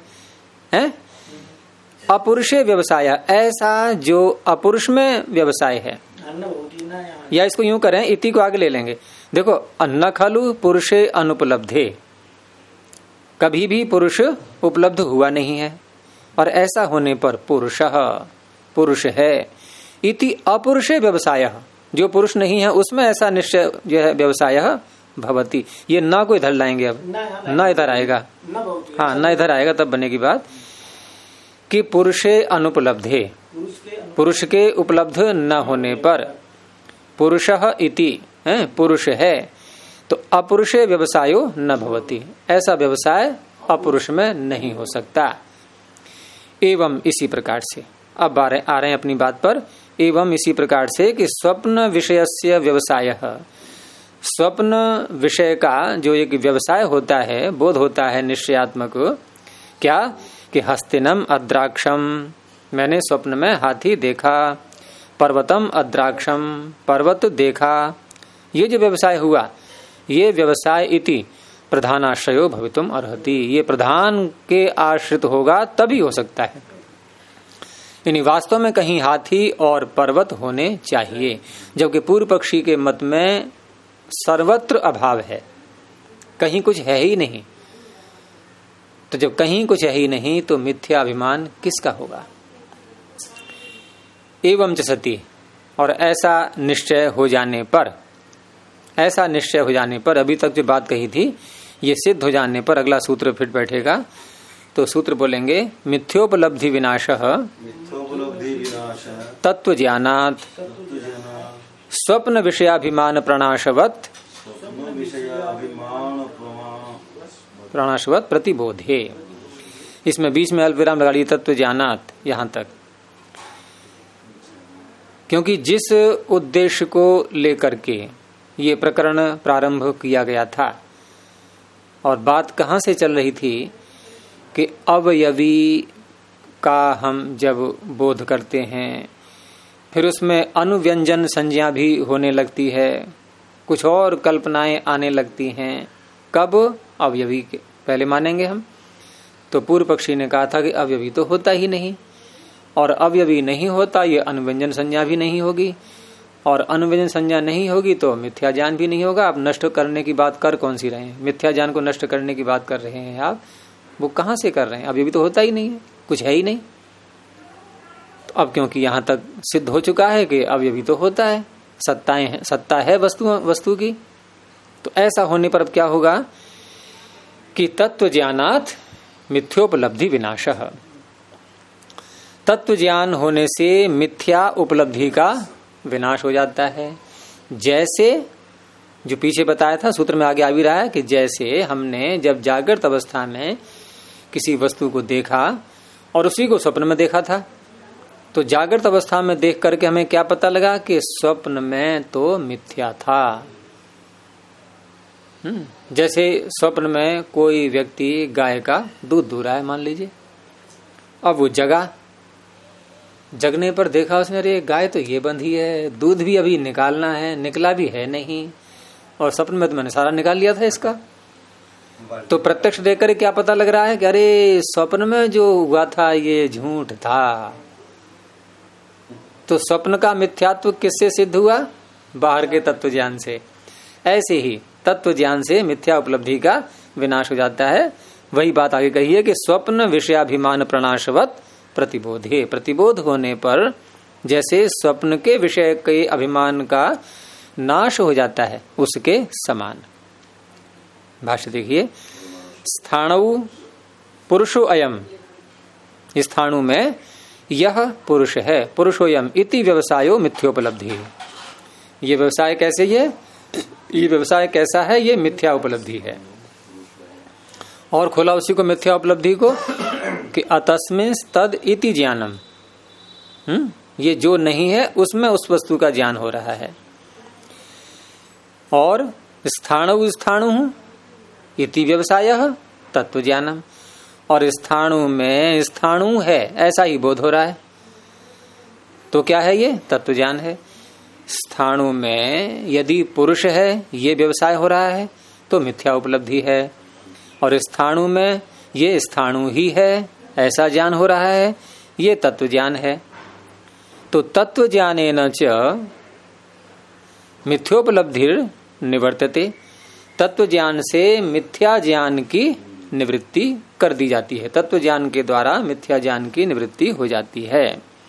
अपुरुषे व्यवसाय, ऐसा जो अपुरुष में व्यवसाय है। या इसको यूं करें, इति को आगे ले लेंगे। देखो, न खलु पुरुषे अनुपलब्धे, कभी भी पुरुष उपलब्ध हुआ नहीं है, और ऐसा होने पर पुरुषः पुरुष है, इति अपुरुषे व्यवसाय, जो पुरुष नहीं है उसमें ऐसा निश्चय जो है व्यवसाय भवती। ये न को इधर लाएंगे, अब न इधर आएगा, हाँ न इधर आएगा तब बनेगी बात कि पुरुषे अनुपलब्धे, पुरुष के उपलब्ध न होने पर पुरुषः इति पुरुष है, तो अपुरुषे व्यवसायो न भवती, ऐसा व्यवसाय अपुरुष में नहीं हो सकता। एवं इसी प्रकार से अब आ रहे हैं अपनी बात पर एवं इसी प्रकार से कि स्वप्न विषयस्य व्यवसाय, स्वप्न विषय का जो एक व्यवसाय होता है, बोध होता है निश्चयात्मक, क्या कि हस्तिनम अद्राक्षम, मैंने स्वप्न में हाथी देखा, पर्वतम अद्राक्षम, पर्वत देखा, ये जो व्यवसाय हुआ, ये व्यवसाय इति प्रधानाश्रयो भवितुम अर्हति, ये प्रधान के आश्रित होगा तभी हो सकता है। यानी वास्तव में कहीं हाथी और पर्वत होने चाहिए, जबकि पूर्व पक्षी के मत में सर्वत्र अभाव है, कहीं कुछ है ही नहीं। तो जब कहीं कुछ है ही नहीं तो मिथ्या अभिमान किसका होगा। एवं च सती, और ऐसा निश्चय हो जाने पर, ऐसा निश्चय हो जाने पर, अभी तक जो बात कही थी ये सिद्ध हो जाने पर अगला सूत्र फिट बैठेगा। तो सूत्र बोलेंगे मिथ्योपलब्धि विनाशः तत्व ज्ञानात् स्वप्न विषयाभिमान प्रणाशवत प्रतिबोधे। इसमें बीच में अल्पविराम लगा ली, तत्व ज्ञानात् यहां तक, क्योंकि जिस उद्देश्य को लेकर के ये प्रकरण प्रारंभ किया गया था और बात कहां से चल रही थी कि अवयवी का हम जब बोध करते हैं फिर उसमें अनुव्यंजन संज्ञा भी होने लगती है, कुछ और कल्पनाएं आने लगती हैं। कब? अवयवी के पहले मानेंगे हम। तो पूर्व पक्षी ने कहा था कि अवयवी तो होता ही नहीं, और अवयवी नहीं होता ये अनुव्यंजन संज्ञा भी नहीं होगी, और अनुव्यंजन संज्ञा नहीं होगी तो मिथ्या ज्ञान भी नहीं होगा। आप नष्ट करने की बात कर कौन सी रहे हैं? मिथ्या ज्ञान को नष्ट करने की बात कर रहे हैं आप, वो कहां से कर रहे हैं? अभी भी तो होता ही नहीं है, कुछ है ही नहीं। तो अब क्योंकि यहां तक सिद्ध हो चुका है कि अब अभी तो होता है, सत्ताएं हैं, सत्ता है वस्तु की, तो ऐसा होने पर अब क्या होगा कि तत्व ज्ञानात् मिथ्योपलब्धि विनाशः, तत्व ज्ञान होने से मिथ्या उपलब्धि का विनाश हो जाता है। जैसे जो पीछे बताया था, सूत्र में आगे आ भी रहा है कि जैसे हमने जब जागृत अवस्था में किसी वस्तु को देखा और उसी को स्वप्न में देखा था, तो जागृत अवस्था में देख करके हमें क्या पता लगा कि स्वप्न में तो मिथ्या था। जैसे स्वप्न में कोई व्यक्ति गाय का दूध दूह रहा है मान लीजिए, अब वो जगने पर देखा उसने, अरे गाय तो ये बंधी है, दूध भी अभी निकालना है, निकला भी है नहीं, और स्वप्न में तो मैंने सारा निकाल लिया था इसका। तो प्रत्यक्ष देखकर क्या पता लग रहा है कि अरे स्वप्न में जो हुआ था ये झूठ था। तो स्वप्न का मिथ्यात्व किससे सिद्ध हुआ? बाहर के तत्व ज्ञान से। ऐसे ही तत्व ज्ञान से मिथ्या उपलब्धि का विनाश हो जाता है। वही बात आगे कही है कि स्वप्न विषयाभिमान प्रणाशवत प्रतिबोधे, प्रतिबोध होने पर जैसे स्वप्न के विषय के अभिमान का नाश हो जाता है उसके समान। भाष्य देखिए, स्थाणु पुरुषो अयम, स्थाणु में यह पुरुष है, पुरुषोयम इति व्यवसायो मिथ्योपलब्धि। ये व्यवसाय कैसे है? ये व्यवसाय कैसा है? ये मिथ्या उपलब्धि है। और खोला उसी को मिथ्या उपलब्धि को कि अतस्मिन् तद इति ज्ञानम, ये जो नहीं है उसमें उस वस्तु का ज्ञान हो रहा है। और स्थाणु इति व्यवसायः तत्व ज्ञानम, और स्थाणु में स्थाणु है ऐसा ही बोध हो रहा है, तो क्या है? ये तत्व ज्ञान है। स्थाणु में यदि पुरुष है ये व्यवसाय हो रहा है तो मिथ्या उपलब्धि है, और स्थाणु में ये स्थाणु ही है ऐसा ज्ञान हो रहा है, ये तत्व ज्ञान है। तो तत्व ज्ञानेन च मिथ्योपलब्धिर निवर्तते, तत्व ज्ञान से मिथ्या ज्ञान की निवृत्ति कर दी जाती है, तत्व ज्ञान के द्वारा मिथ्या ज्ञान की निवृत्ति हो जाती है।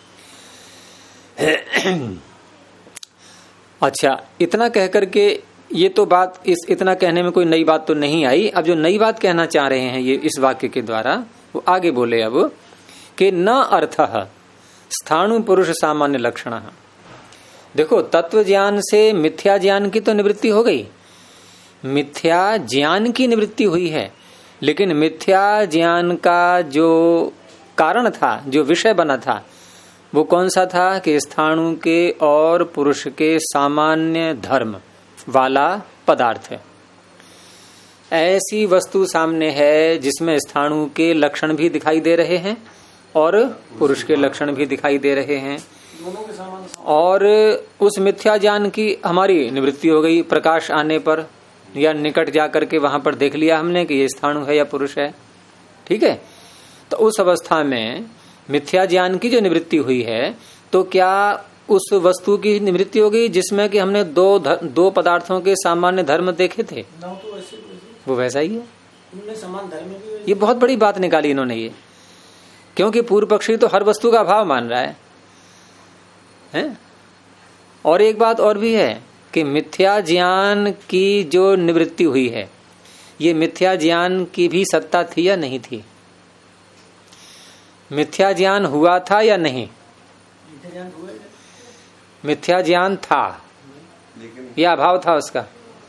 अच्छा, इतना कहकर के ये तो बात, इतना कहने में कोई नई बात तो नहीं आई। अब जो नई बात कहना चाह रहे हैं ये इस वाक्य के द्वारा, वो आगे बोले अब कि न अर्थः स्थाणु पुरुष सामान्य लक्षण। देखो, तत्व ज्ञान से मिथ्या ज्ञान की तो निवृत्ति हो गई, मिथ्या ज्ञान की निवृत्ति हुई है, लेकिन मिथ्या ज्ञान का जो कारण था, जो विषय बना था, वो कौन सा था कि स्थाणु के और पुरुष के सामान्य धर्म वाला पदार्थ है। ऐसी वस्तु सामने है जिसमें स्थाणु के लक्षण भी दिखाई दे रहे हैं और पुरुष के लक्षण भी दिखाई दे रहे हैं, दोनों के समान और उस मिथ्या ज्ञान की हमारी निवृत्ति हो गई। प्रकाश आने पर या निकट जाकर के वहां पर देख लिया हमने कि ये स्थाणु है या पुरुष है, ठीक है। तो उस अवस्था में मिथ्या ज्ञान की जो निवृत्ति हुई है, तो क्या उस वस्तु की निवृत्ति हो गई जिसमें कि हमने दो पदार्थों के सामान्य धर्म देखे थे, तो वैसे वो वैसा ही है। उनमें समान धर्म भी ये बहुत बड़ी बात निकाली इन्होंने ये, क्योंकि पूर्व पक्षी तो हर वस्तु का अभाव मान रहा है? और एक बात और भी है कि मिथ्या ज्ञान की जो निवृत्ति हुई है, ये मिथ्या ज्ञान की भी सत्ता थी या नहीं थी? मिथ्या ज्ञान हुआ था या नहीं? मिथ्या ज्ञान था या अभाव था उसका?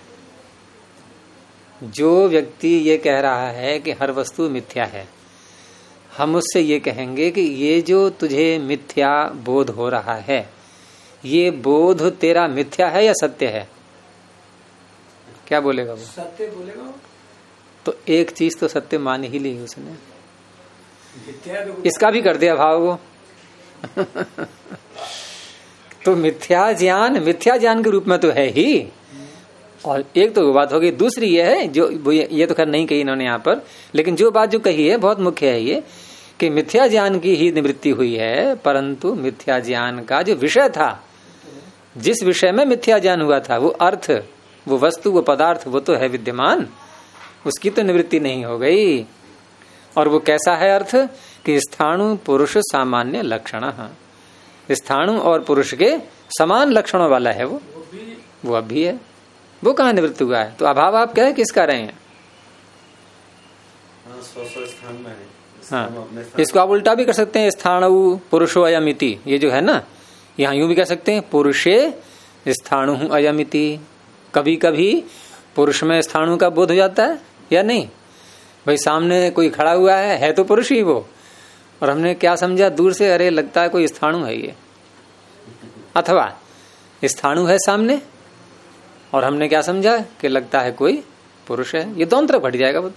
जो व्यक्ति ये कह रहा है कि हर वस्तु मिथ्या है, हम उससे ये कहेंगे कि ये जो तुझे मिथ्या बोध हो रहा है, ये बोध तेरा मिथ्या है या सत्य है? क्या बोलेगा वो? सत्य बोलेगा। तो एक चीज तो सत्य मान ही ली उसने, इसका भी कर दिया भाव वो। तो मिथ्या ज्ञान के रूप में तो है ही। और एक तो बात होगी, दूसरी ये है जो ये तो खैर नहीं कही इन्होंने यहाँ पर, लेकिन जो बात जो कही है बहुत मुख्य है ये कि मिथ्या ज्ञान की ही निवृत्ति हुई है, परंतु मिथ्या ज्ञान का जो विषय था, जिस विषय में मिथ्या ज्ञान हुआ था, वो अर्थ, वो वस्तु, वो पदार्थ, वो तो है विद्यमान, उसकी तो निवृत्ति नहीं हो गई। और वो कैसा है अर्थ कि स्थाणु पुरुष सामान्य लक्षण, स्थाणु और पुरुष के समान लक्षणों वाला है वो अब भी है। वो कहाँ निवृत्त हुआ है? तो अभाव आप कह किसका रहे हैं? हाँ, इसको आप उल्टा भी कर सकते हैं, स्थाणु पुरुषो अयमिति, ये जो है ना, यहाँ यूं भी कह सकते हैं पुरुषे स्थाणु अयमिति। कभी कभी पुरुष में स्थाणु का बोध हो जाता है या नहीं? भाई सामने कोई खड़ा हुआ है तो पुरुष ही वो, और हमने क्या समझा दूर से, अरे लगता है कोई स्थाणु है ये, अथवा स्थाणु है सामने और हमने क्या समझा कि लगता है कोई पुरुष है। ये दोनों तरफ घट जाएगा वो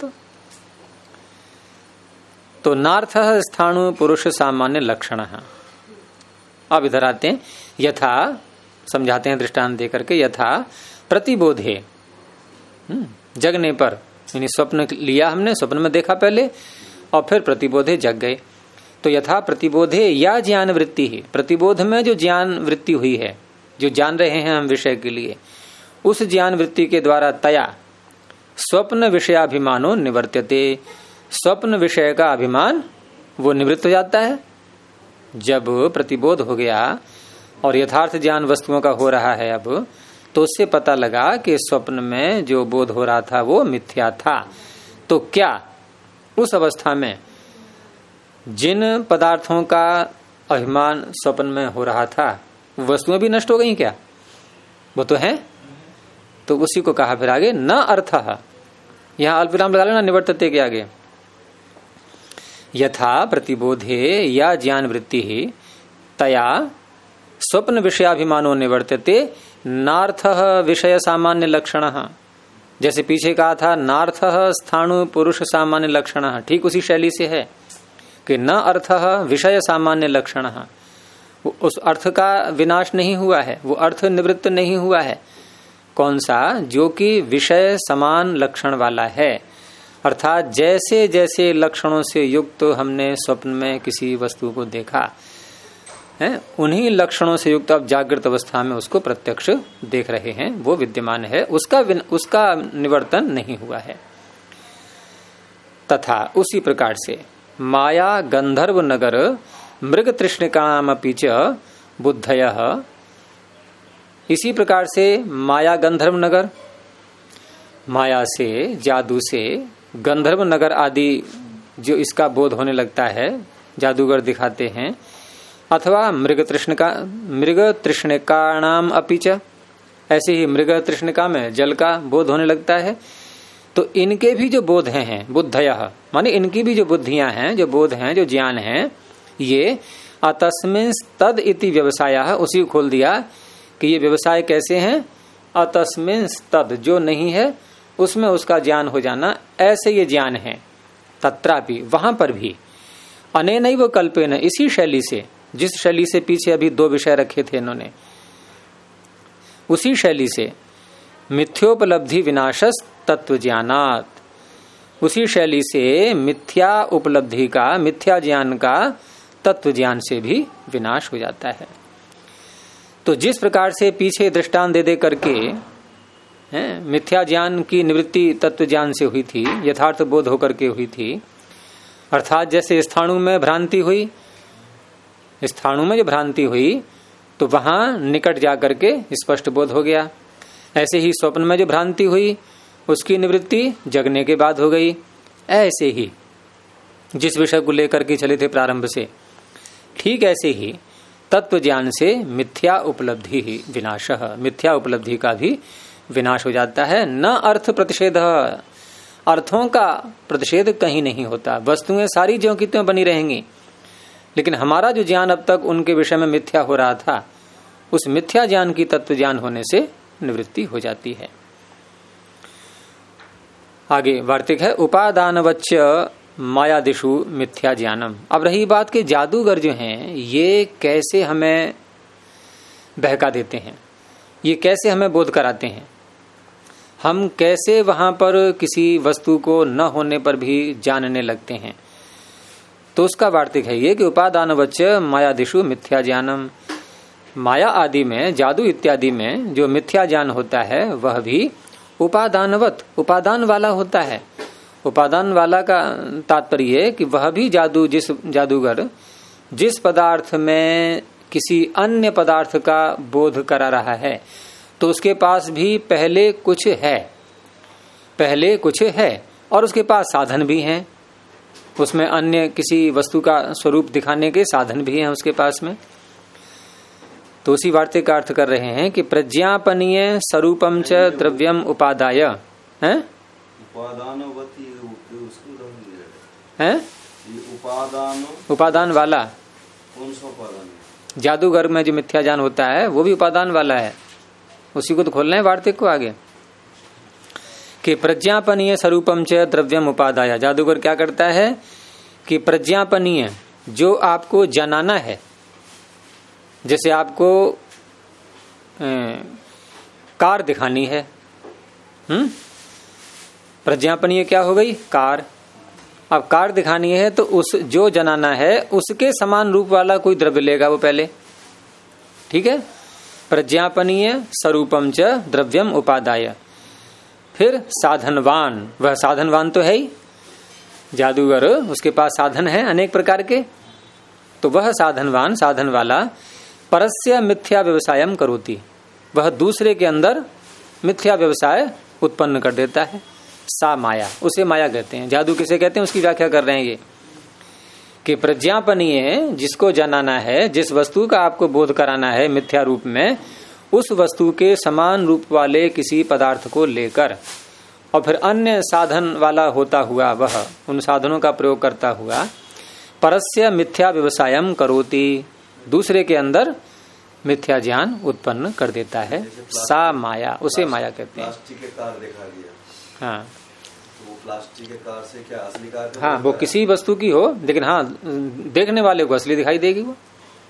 तो नार्थ स्थाणु पुरुष सामान्य लक्षण। अब इधर आते हैं, यथा समझाते हैं दृष्टांत देकर के, यथा प्रतिबोधे, जगने पर, यानी स्वप्न लिया हमने, स्वप्न में देखा पहले और फिर प्रतिबोधे जग गए। तो यथा प्रतिबोधे या ज्ञान वृत्ति ही, प्रतिबोध में जो ज्ञान वृत्ति हुई है, जो जान रहे हैं हम विषय के लिए, उस ज्ञान वृत्ति के द्वारा तया स्वप्न विषयाभिमानो निवर्त्यते, स्वप्न विषय का अभिमान वो निवृत्त हो जाता है। जब प्रतिबोध हो गया और यथार्थ ज्ञान वस्तुओं का हो रहा है अब, तो उससे पता लगा कि स्वप्न में जो बोध हो रहा था वो मिथ्या था। तो क्या उस अवस्था में जिन पदार्थों का अभिमान स्वप्न में हो रहा था, वो वस्तुएं भी नष्ट हो गई क्या? वो तो है। तो उसी को कहा फिर आगे न अर्थ, यहां अल्पविराम लगा लेना निवर्तते के आगे, यथा प्रतिबोधे या ज्ञान वृत्ति ही तया स्वप्न विषयाभिमानो निवर्तते नार्थ विषय सामान्य लक्षण। जैसे पीछे कहा था नार्थ स्थाणु पुरुष सामान्य लक्षण, ठीक उसी शैली से है कि न अर्थ विषय सामान्य लक्षण, उस अर्थ का विनाश नहीं हुआ है, वो अर्थ निवृत्त नहीं हुआ है। कौन सा? जो कि विषय समान लक्षण वाला है, अर्थात जैसे जैसे लक्षणों से युक्त हमने स्वप्न में किसी वस्तु को देखा है, उन्हीं लक्षणों से युक्त अब जागृत अवस्था में उसको प्रत्यक्ष देख रहे हैं, वो विद्यमान है, उसका निवर्तन नहीं हुआ है। तथा उसी प्रकार से माया गंधर्व नगर मृग तृष्णिकामपि च बुद्धयः, इसी प्रकार से माया गंधर्व नगर, माया से जादू से गंधर्व नगर आदि जो इसका बोध होने लगता है, जादूगर दिखाते हैं, अथवा मृग तृष्णिकाणाम अपि च, ऐसे ही मृग तृष्णिका में जल का बोध होने लगता है। तो इनके भी जो बोध हैं बुद्धयः, माने इनकी भी जो बुद्धियां हैं, जो बोध हैं, जो ज्ञान हैं, ये अतस्मिन् तद इति व्यवसाय, उसी को खोल दिया कि ये व्यवसाय कैसे हैं। अतस्मिन् तद, जो नहीं है उसमें उसका ज्ञान हो जाना, ऐसे ये ज्ञान है। तत्रापि, वहां पर भी, अनेनैव कल्पेन, इसी शैली से, जिस शैली से पीछे अभी 2 विषय रखे थे इन्होंने, उसी शैली से मिथ्योपलब्धि विनाशस तत्व ज्ञानात्, उसी शैली से मिथ्या उपलब्धि का, मिथ्या ज्ञान का तत्व ज्ञान से भी विनाश हो जाता है। तो जिस प्रकार से पीछे दृष्टांत दे करके मिथ्या ज्ञान की निवृत्ति तत्व ज्ञान से हुई थी, यथार्थ बोध होकर के हुई थी, अर्थात जैसे स्थाणु में भ्रांति हुई, स्थाणु में जो भ्रांति हुई तो वहां निकट जाकर के स्पष्ट बोध हो गया। ऐसे ही स्वप्न में जो भ्रांति हुई उसकी निवृत्ति जगने के बाद हो गई। ऐसे ही जिस विषय को लेकर के चले थे प्रारंभ से, ठीक ऐसे ही तत्व ज्ञान से मिथ्या उपलब्धि ही विनाशः, मिथ्या उपलब्धि का भी विनाश हो जाता है। न अर्थ प्रतिषेध, अर्थों का प्रतिषेध कहीं नहीं होता, वस्तुएं सारी ज्यों की त्यों बनी रहेंगी, लेकिन हमारा जो ज्ञान अब तक उनके विषय में मिथ्या हो रहा था, उस मिथ्या ज्ञान की तत्व ज्ञान होने से निवृत्ति हो जाती है। आगे वार्तिक है, उपादानवच्च मायादिषु मिथ्या ज्ञानम। अब रही बात कि जादूगर जो हैं ये कैसे हमें बहका देते हैं, ये कैसे हमें बोध कराते हैं, हम कैसे वहां पर किसी वस्तु को न होने पर भी जानने लगते हैं। तो उसका वार्तिक है ये कि उपादानवच्च मायादिषु मिथ्या ज्ञानम, माया आदि में, जादू इत्यादि में जो मिथ्या ज्ञान होता है वह भी उपादानवत, उपादान वाला होता है। उपादान वाला का तात्पर्य है कि वह भी जिस जादूगर जिस पदार्थ में किसी अन्य पदार्थ का बोध करा रहा है तो उसके पास भी पहले कुछ है और उसके पास साधन भी हैं, उसमें अन्य किसी वस्तु का स्वरूप दिखाने के साधन भी हैं उसके पास में। तो उसी वार्तिक का अर्थ कर रहे हैं कि प्रज्ञापनीय स्वरूपम च द्रव्यम उपादाय है, उपादान वाला। कौन सा उपादान? जादूगर में जो मिथ्या ज्ञान होता है वो भी उपादान वाला है, उसी को तो खोलना है वार्तिक को आगे कि प्रज्ञापनीय स्वरूपम च द्रव्यम उपादाय। जादूगर क्या करता है कि प्रज्ञापनीय, जो आपको जनाना है, जैसे आपको कार दिखानी है, प्रज्ञापनीय क्या हो गई? कार। अब कार दिखानी है तो उस जो जनाना है उसके समान रूप वाला कोई द्रव्य लेगा वो पहले, ठीक है। प्रज्ञापनीय स्वरूपम च द्रव्यम उपादाय। फिर साधनवान, वह साधनवान तो है ही, जादूगर उसके पास साधन है अनेक प्रकार के, तो वह साधनवान, साधन वाला परस्य मिथ्या व्यवसायम करोति, वह दूसरे के अंदर मिथ्या व्यवसाय उत्पन्न कर देता है। सा माया, उसे माया कहते हैं। जादू किसे कहते हैं उसकी व्याख्या कर रहे हैं ये कि प्रज्ञापनीय, जिसको जनाना है, जिस वस्तु का आपको बोध कराना है मिथ्या रूप में, उस वस्तु के समान रूप वाले किसी पदार्थ को लेकर और फिर अन्य साधन वाला होता हुआ वह उन साधनों का प्रयोग करता हुआ परस्य मिथ्या व्यवसायम करोति, दूसरे के अंदर मिथ्या ज्ञान उत्पन्न कर देता है। सा माया, उसे माया कहते हैं। प्लास्टिक के कार दिखा दिया, हाँ, तो वो प्लास्टिक के कार से क्या असली कार? हाँ, वो किसी वस्तु की हो, लेकिन हाँ देखने वाले को असली दिखाई देगी वो।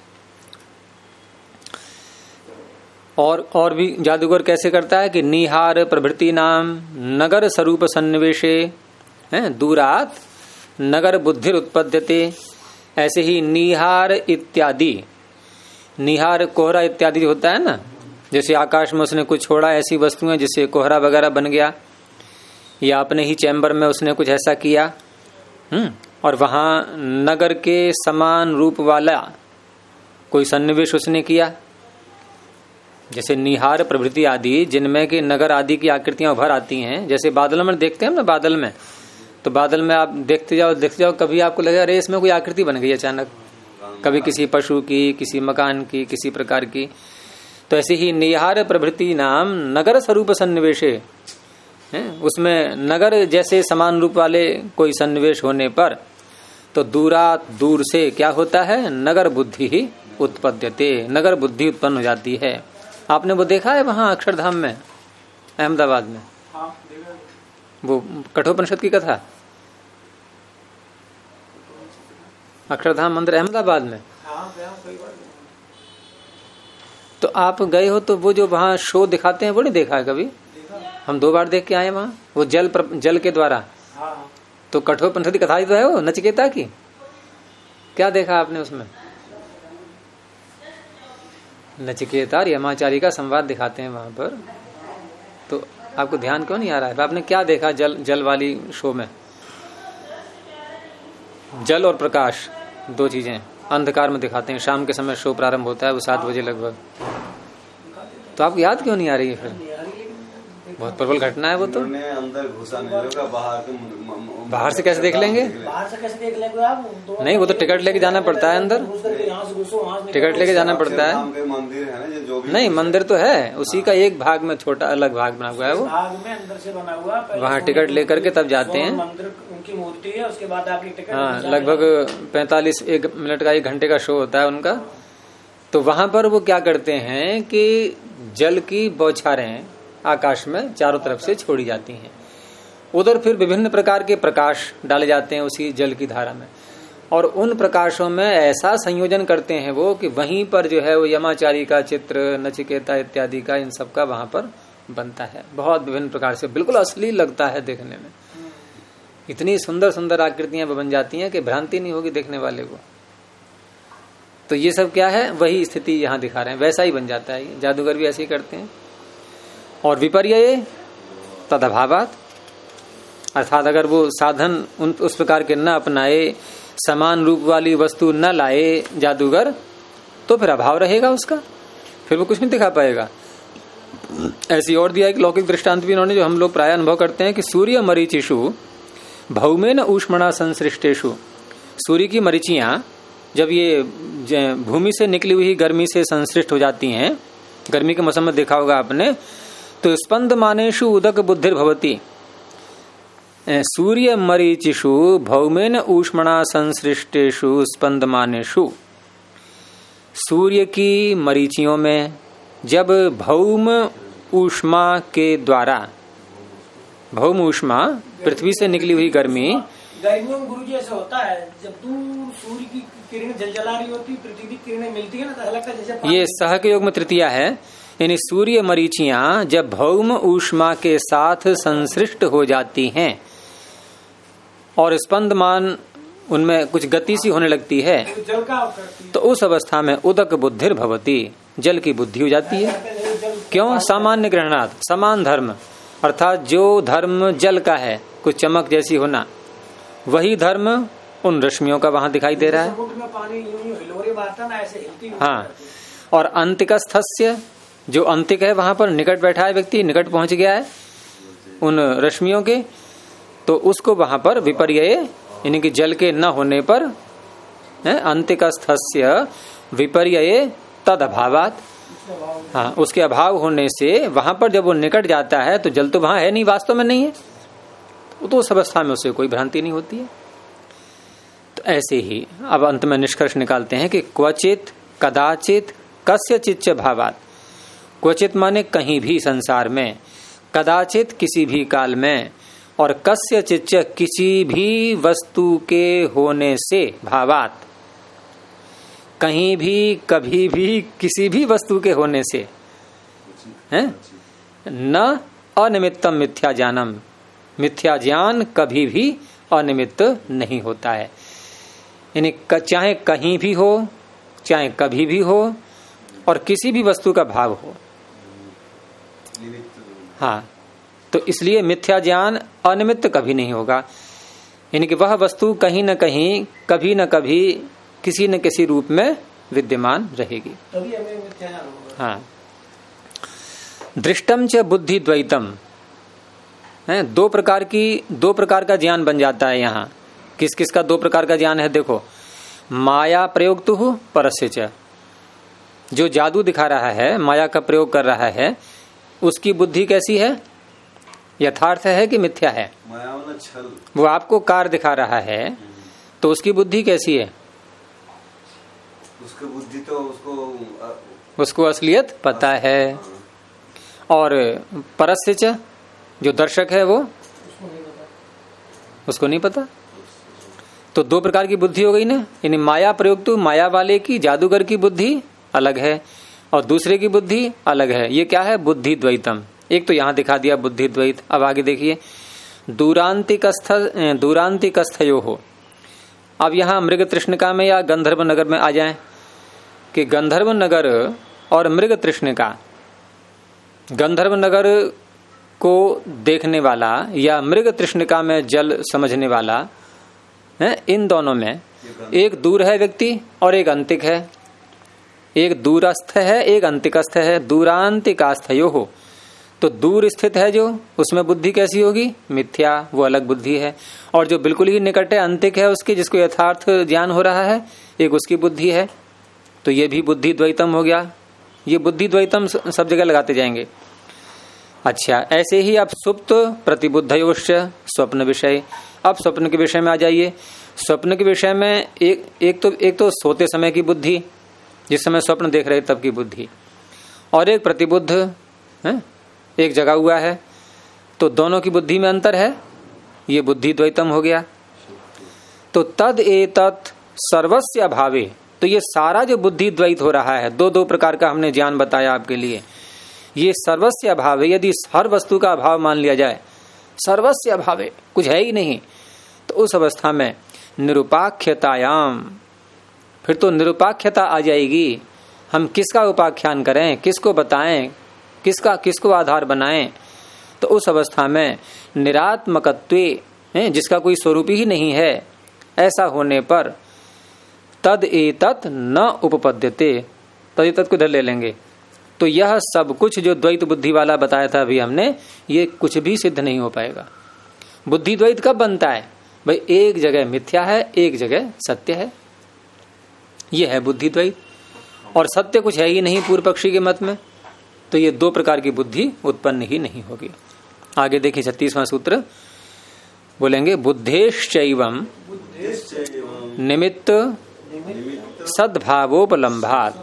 और भी जादूगर कैसे करता है कि निहार प्रभृति नाम नगर स्वरूप सन्निवेशे दूरात नगर बुद्धिर उत्पद्यते। ऐसे ही निहार इत्यादि, निहार कोहरा इत्यादि होता है ना, जैसे आकाश में उसने कुछ छोड़ा, ऐसी वस्तुएं जिससे कोहरा वगैरह बन गया, या अपने ही चैम्बर में उसने कुछ ऐसा किया, और वहां नगर के समान रूप वाला कोई सन्निवेश उसने किया, जैसे निहार प्रभृति आदि, जिनमें कि नगर आदि की आकृतियां उभर आती हैं। जैसे बादल में देखते हैं ना, बादल में, तो बादल में आप देखते जाओ, कभी आपको लगेगा अरे इसमें कोई आकृति बन गई अचानक, कभी किसी पशु की, किसी मकान की, किसी प्रकार की। तो ऐसे ही निहार प्रभृति नाम नगर स्वरूप सन्निवेशे, उसमें नगर जैसे समान रूप वाले कोई सन्निवेश होने पर तो दूर से क्या होता है, नगर बुद्धि ही उत्पद्यते, नगर बुद्धि उत्पन्न हो जाती है। आपने वो देखा है वहां अक्षरधाम में, अहमदाबाद में, वो कठोपनिषद की कथा, अक्षरधाम मंदिर अहमदाबाद में। तो आप गए हो तो वो जो वहां शो दिखाते हैं वो नहीं देखा है कभी? हम 2 बार देख के आए वहां, वो जल के द्वारा। तो कठोपनिषद की कथा ही तो है वो, नचिकेता की। क्या देखा आपने उसमें? नचिकेता और यमाचारी का संवाद दिखाते हैं वहां पर। तो आपको ध्यान क्यों नहीं आ रहा है? आपने क्या देखा जल वाली शो में? जल और प्रकाश 2 चीजें अंधकार में दिखाते हैं। शाम के समय शो प्रारंभ होता है, वो 7 बजे लगभग। तो आपको याद क्यों नहीं आ रही है फिर? बहुत प्रबल घटना है वो। तो अंदर घुसा नहीं होगा, बाहर से कैसे देख लेंगे? बाहर से कैसे देख लेंगे आप? नहीं, वो तो टिकट लेके जाना पड़ता है अंदर, टिकट लेके जाना पड़ता है। मंदिर है ना जो भी, नहीं मंदिर तो है, उसी का एक भाग में छोटा अलग भाग बना हुआ है वो, भाग में अंदर से बना हुआ। वहाँ टिकट लेकर के तब जाते हैं। मंदिर उनकी मूर्ति है, उसके बाद आपकी टिकट। हाँ, लगभग 45 मिनट का 1 घंटे का शो होता है उनका। तो वहां पर वो क्या करते हैं कि जल की बौछारें आकाश में चारों तरफ से छोड़ी जाती हैं। उधर फिर विभिन्न प्रकार के प्रकाश डाले जाते हैं उसी जल की धारा में, और उन प्रकाशों में ऐसा संयोजन करते हैं वो कि वहीं पर जो है वो यमाचारी का चित्र, नचिकेता इत्यादि का, इन सब का वहां पर बनता है। बहुत विभिन्न प्रकार से, बिल्कुल असली लगता है देखने में। इतनी सुंदर सुंदर आकृतियां बन जाती हैं कि भ्रांति नहीं होगी देखने वाले को। तो ये सब क्या है, वही स्थिति यहाँ दिखा रहे हैं, वैसा ही बन जाता है। जादूगर भी ऐसे ही करते हैं। और विपर्यये तदभावात, अर्थात अगर वो साधन उस प्रकार के न अपनाए, समान रूप वाली वस्तु न लाए जादूगर, तो फिर अभाव रहेगा उसका, फिर वो कुछ नहीं दिखा पाएगा। ऐसी और दिया एक लौकिक दृष्टांत भी इन्होंने, जो हम लोग प्राय अनुभव करते हैं कि सूर्य मरीचिषु भौमेन ऊष्मणा संसृष्टेषु, सूर्य की मरीचियां जब ये भूमि से निकली हुई गर्मी से संसृष्ट हो जाती हैं, गर्मी के मौसम में देखा होगा आपने, तो स्पंदमानेषु उदक बुद्धिर भवति। सूर्य मरीचिषु भौमेन ऊष्मणा संसृष्टेषु स्पंदमानेषु, सूर्य की मरीचियों में जब भौम ऊष्मा के द्वारा, भौम ऊष्मा पृथ्वी से निकली हुई गर्मी, गर्मियों में गुरु जी ऐसा होता है, जब दूर सूर्य की किरणें जलजला रही होती, पृथ्वी की किरणें मिलती है ना, तो लगता है जैसे ये सहक योग में तृतीया है। यानी सूर्य मरीचियां जब भौम ऊष्मा के साथ संसृष्ट हो जाती हैं और स्पंदमान उनमें कुछ गति सी होने लगती है, जल का करती है, तो उस अवस्था में उदक बुद्धिर भवति, जल की बुद्धि हो जाती है। क्यों? सामान्य ग्रहणार्थ, समान धर्म, अर्थात जो धर्म जल का है, कुछ चमक जैसी होना, वही धर्म उन रश्मियों का वहां दिखाई दे रहा है। में पानी हिलोरे मारता ना, ऐसे हिलती। हाँ, और अंतिकस्थस्य, जो अंतिक है वहां पर निकट बैठा है व्यक्ति, निकट पहुंच गया है उन रश्मियों के, तो उसको वहां पर विपर्यये, यानी कि जल के न होने पर, अंतिकस्थस्य विपर्यये तद अभावात, हाँ, उसके अभाव होने से वहां पर जब वो निकट जाता है तो जल तो वहां है नहीं, वास्तव में नहीं है, तो उस अवस्था में उसे कोई भ्रांति नहीं होती है। तो ऐसे ही अब अंत में निष्कर्ष निकालते हैं कि क्वचित कदाचित कस्यचित् भावात, क्वचित माने कहीं भी संसार में, कदाचित किसी भी काल में, और कस्यचित् किसी भी वस्तु के होने से, भावात कहीं भी, कभी भी, किसी भी वस्तु के होने से, है न अनिमित्तम मिथ्या ज्ञानम, मिथ्या ज्ञान कभी भी अनिमित्त नहीं होता है। यानी चाहे कहीं भी हो, चाहे कभी भी हो, और किसी भी वस्तु का भाव हो, हाँ, तो इसलिए मिथ्या ज्ञान अनिमित्त कभी नहीं होगा। यानी कि वह वस्तु कहीं न कहीं, कभी न कभी, किसी न किसी रूप में विद्यमान रहेगी, तभी हमें मिथ्या ज्ञान होगा। हाँ। दृष्टम च बुद्धि द्वैतम है, 2 प्रकार का ज्ञान बन जाता है यहाँ। किस किस का 2 प्रकार का ज्ञान है? देखो, माया प्रयोक्तुः परस्य च, जो जादू दिखा रहा है, माया का प्रयोग कर रहा है, उसकी बुद्धि कैसी है? यथार्थ है कि मिथ्या है? माया वाला छल, वो आपको कार दिखा रहा है, तो उसकी बुद्धि कैसी है? उसकी बुद्धि तो उसको असलियत पता है। और परस्य जो दर्शक है वो उसको नहीं पता। तो दो प्रकार की बुद्धि हो गई ना, यानी माया प्रयुक्त माया वाले की, जादूगर की बुद्धि अलग है और दूसरे की बुद्धि अलग है। ये क्या है? बुद्धि द्वैतम। एक तो यहां दिखा दिया बुद्धि द्वैत। अब आगे देखिए, दूरांतिकस्थयो हो। अब यहां मृग तृष्णिका में या गंधर्व नगर में आ जाएं कि गंधर्व नगर और मृग तृष्णिका, गंधर्व नगर को देखने वाला या मृग तृष्णिका में जल समझने वाला है, इन दोनों में एक दूर है व्यक्ति और एक अंतिक है। एक दूरस्थ है, एक अंतिकस्थ है। दूरांतिकास्थयो हो, तो दूर स्थित है जो, उसमें बुद्धि कैसी होगी? मिथ्या, वो अलग बुद्धि है। और जो बिल्कुल ही निकट है, अंतिक है उसकी, जिसको यथार्थ ज्ञान हो रहा है, एक उसकी बुद्धि है। तो ये भी बुद्धि द्वैतम हो गया। ये बुद्धि द्वैतम सब जगह लगाते जाएंगे। अच्छा, ऐसे ही अब सुप्त प्रतिबुद्धयोश्च स्वप्न विषय। अब स्वप्न के विषय में आ जाइए। स्वप्न के विषय में एक तो सोते समय की बुद्धि, जिस समय स्वप्न देख रहे तब की बुद्धि, और एक प्रतिबुद्ध है, एक जगा हुआ है। तो दोनों की बुद्धि में अंतर है, ये बुद्धि द्वैतम हो गया। तो तद एतत् सर्वस्य अभावे, तो ये सारा जो बुद्धि द्वैत हो रहा है, दो प्रकार का हमने ज्ञान बताया आपके लिए, ये सर्वस्य अभावे। यदि हर वस्तु का अभाव मान लिया जाए, सर्वस्य अभावे, कुछ है ही नहीं, तो उस अवस्था में निरुपाख्यतायाम, फिर तो निरुपाख्यता आ जाएगी। हम किसका उपाख्यान करें, किसको बताएं, किसको आधार बनाएं? तो उस अवस्था में निरात्मकत्वे, जिसका कोई स्वरूप ही नहीं है, ऐसा होने पर तद एतत् न उपपद्यते, तद एतत् को इधर ले लेंगे। तो यह सब कुछ जो द्वैत बुद्धि वाला बताया था अभी हमने, ये कुछ भी सिद्ध नहीं हो पाएगा। बुद्धि द्वैत कब बनता है भाई? एक जगह मिथ्या है, एक जगह सत्य है, ये है बुद्धि द्वैत। और सत्य कुछ है ही नहीं पूर्व पक्षी के मत में, तो ये दो प्रकार की बुद्धि उत्पन्न ही नहीं होगी। आगे देखिए 36वां सूत्र बोलेंगे, बुद्धेश्चैवं निमित्त सद्भावोपलम्भात्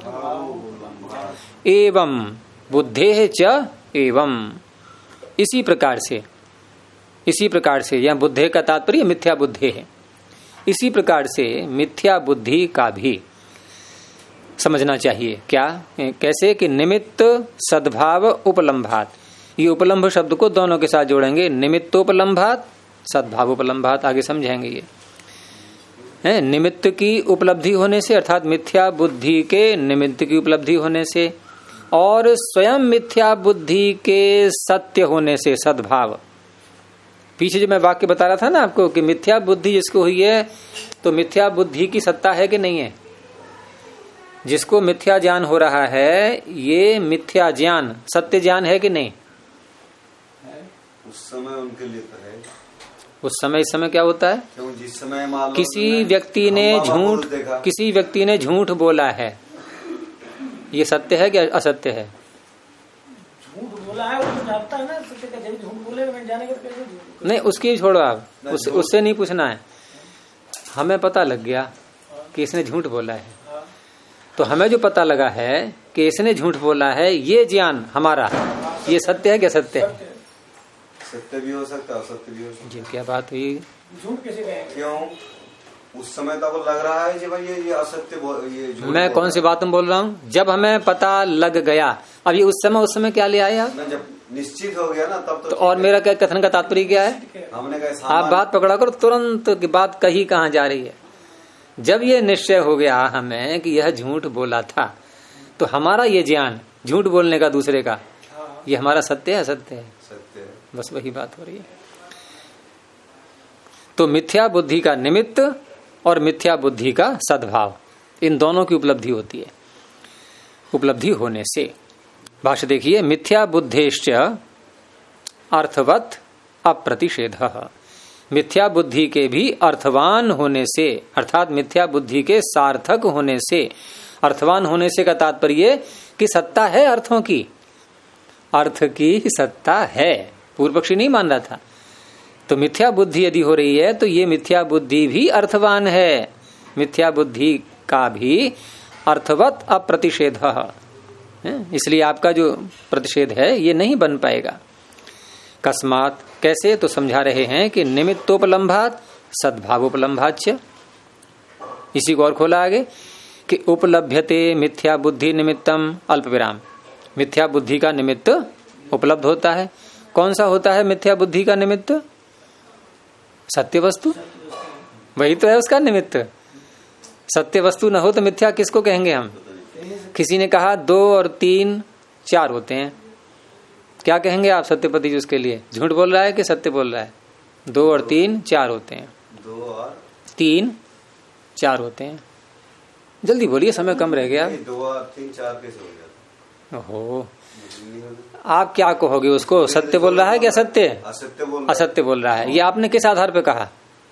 एवं बुद्धेः च एवं। इसी प्रकार से यह बुद्धे का तात्पर्य मिथ्या बुद्धि है। इसी प्रकार से मिथ्या बुद्धि का भी समझना चाहिए। क्या, कैसे कि निमित्त सद्भाव उपलम्भात, ये उपलम्भ शब्द को दोनों के साथ जोड़ेंगे, निमित्तोपलम्भात सद्भावोपलम्भात, आगे समझेंगे। ये है निमित्त की उपलब्धि होने से, अर्थात मिथ्या बुद्धि के निमित्त की उपलब्धि होने से, और स्वयं मिथ्या बुद्धि के सत्य होने से, सद्भाव। पीछे जो मैं वाक्य बता रहा था ना आपको कि मिथ्या बुद्धि जिसको हुई है, तो मिथ्या बुद्धि की सत्ता है कि नहीं है? जिसको मिथ्या ज्ञान हो रहा है, ये मिथ्या ज्ञान सत्य ज्ञान है कि नहीं? उस समय उनके लिए तो है। उस समय, इस समय क्या होता है? जिस समय किसी व्यक्ति ने झूठ बोला है, ये सत्य है कि असत्य है? झूठ बोला है, वो तो जानता है ना सत्य का। झूठ बोलेगा मैं जानेगा कैसे झूठ? नहीं, उसकी छोड़ो आप, उससे नहीं पूछना है। हमें पता लग गया कि इसने झूठ बोला है, तो हमें जो पता लगा है कि इसने झूठ बोला है, ये ज्ञान हमारा, ये सत्य है क्या? सत्य है। सत्य भी हो सकता है, असत्य भी हो सकता है। जी, क्या बात हुई? झूठ कैसे कहेंगे? क्यों? उस समय तो लग रहा है कि भाई ये असत्य, ये झूठ। मैं कौन सी बात बोल रहा हूँ? जब हमें पता लग गया। अब ये उस समय क्या ले आए आप? जब निश्चित हो गया ना तब तो और मेरा क्या कथन का तात्पर्य क्या है? हमने कहा आप बात पकड़ा करो, तुरंत की बात कहीं कहाँ जा रही है। जब ये निश्चय हो गया हमें कि यह झूठ बोला था, तो हमारा ये ज्ञान झूठ बोलने का दूसरे का, ये हमारा सत्य है, असत्य है? सत्य है। बस वही बात हो रही है। तो मिथ्या बुद्धि का निमित्त और मिथ्या बुद्धि का सद्भाव, इन दोनों की उपलब्धि होती है। उपलब्धि होने से, भाष्य देखिए, मिथ्या बुद्धेश्च अर्थवत अप्रतिषेधः, मिथ्या बुद्धि के भी अर्थवान होने से, अर्थात मिथ्या बुद्धि के सार्थक होने से, अर्थवान होने से का तात्पर्य कि सत्ता है अर्थों की, अर्थ की सत्ता है। पूर्व पक्षी नहीं मान रहा था तो मिथ्या बुद्धि यदि हो रही है तो ये मिथ्या बुद्धि भी अर्थवान है, मिथ्या बुद्धि का भी अर्थवत अप्रतिषेध, इसलिए आपका जो प्रतिषेध है ये नहीं बन पाएगा। कस्मात कैसे, तो समझा रहे हैं कि निमित्तोपलम्भात सद्भावोपलम्भाच्च। इसी को और खोला आगे कि उपलभ्यते मिथ्या बुद्धि निमित्तम अल्प विराम, मिथ्या बुद्धि का निमित्त उपलब्ध होता है। कौन सा होता है मिथ्या बुद्धि का निमित्त? सत्य वस्तु, वही तो है उसका निमित्त। सत्य वस्तु न हो तो मिथ्या किसको कहेंगे हम? किसी ने कहा 2 और 3 4 होते हैं, क्या कहेंगे आप सत्यपति जी उसके लिए? झूठ बोल रहा है कि सत्य बोल रहा है? 2 और 3 4 होते हैं, 2 और 3 4 होते हैं। जल्दी बोलिए, समय कम रह गया। 2 और 3 4 कैसे हो जाता? ओहो, आप क्या कहोगे उसको? सत्य बोल रहा है कि असत्य? असत्य बोल रहा है। ये आपने किस आधार पे कहा?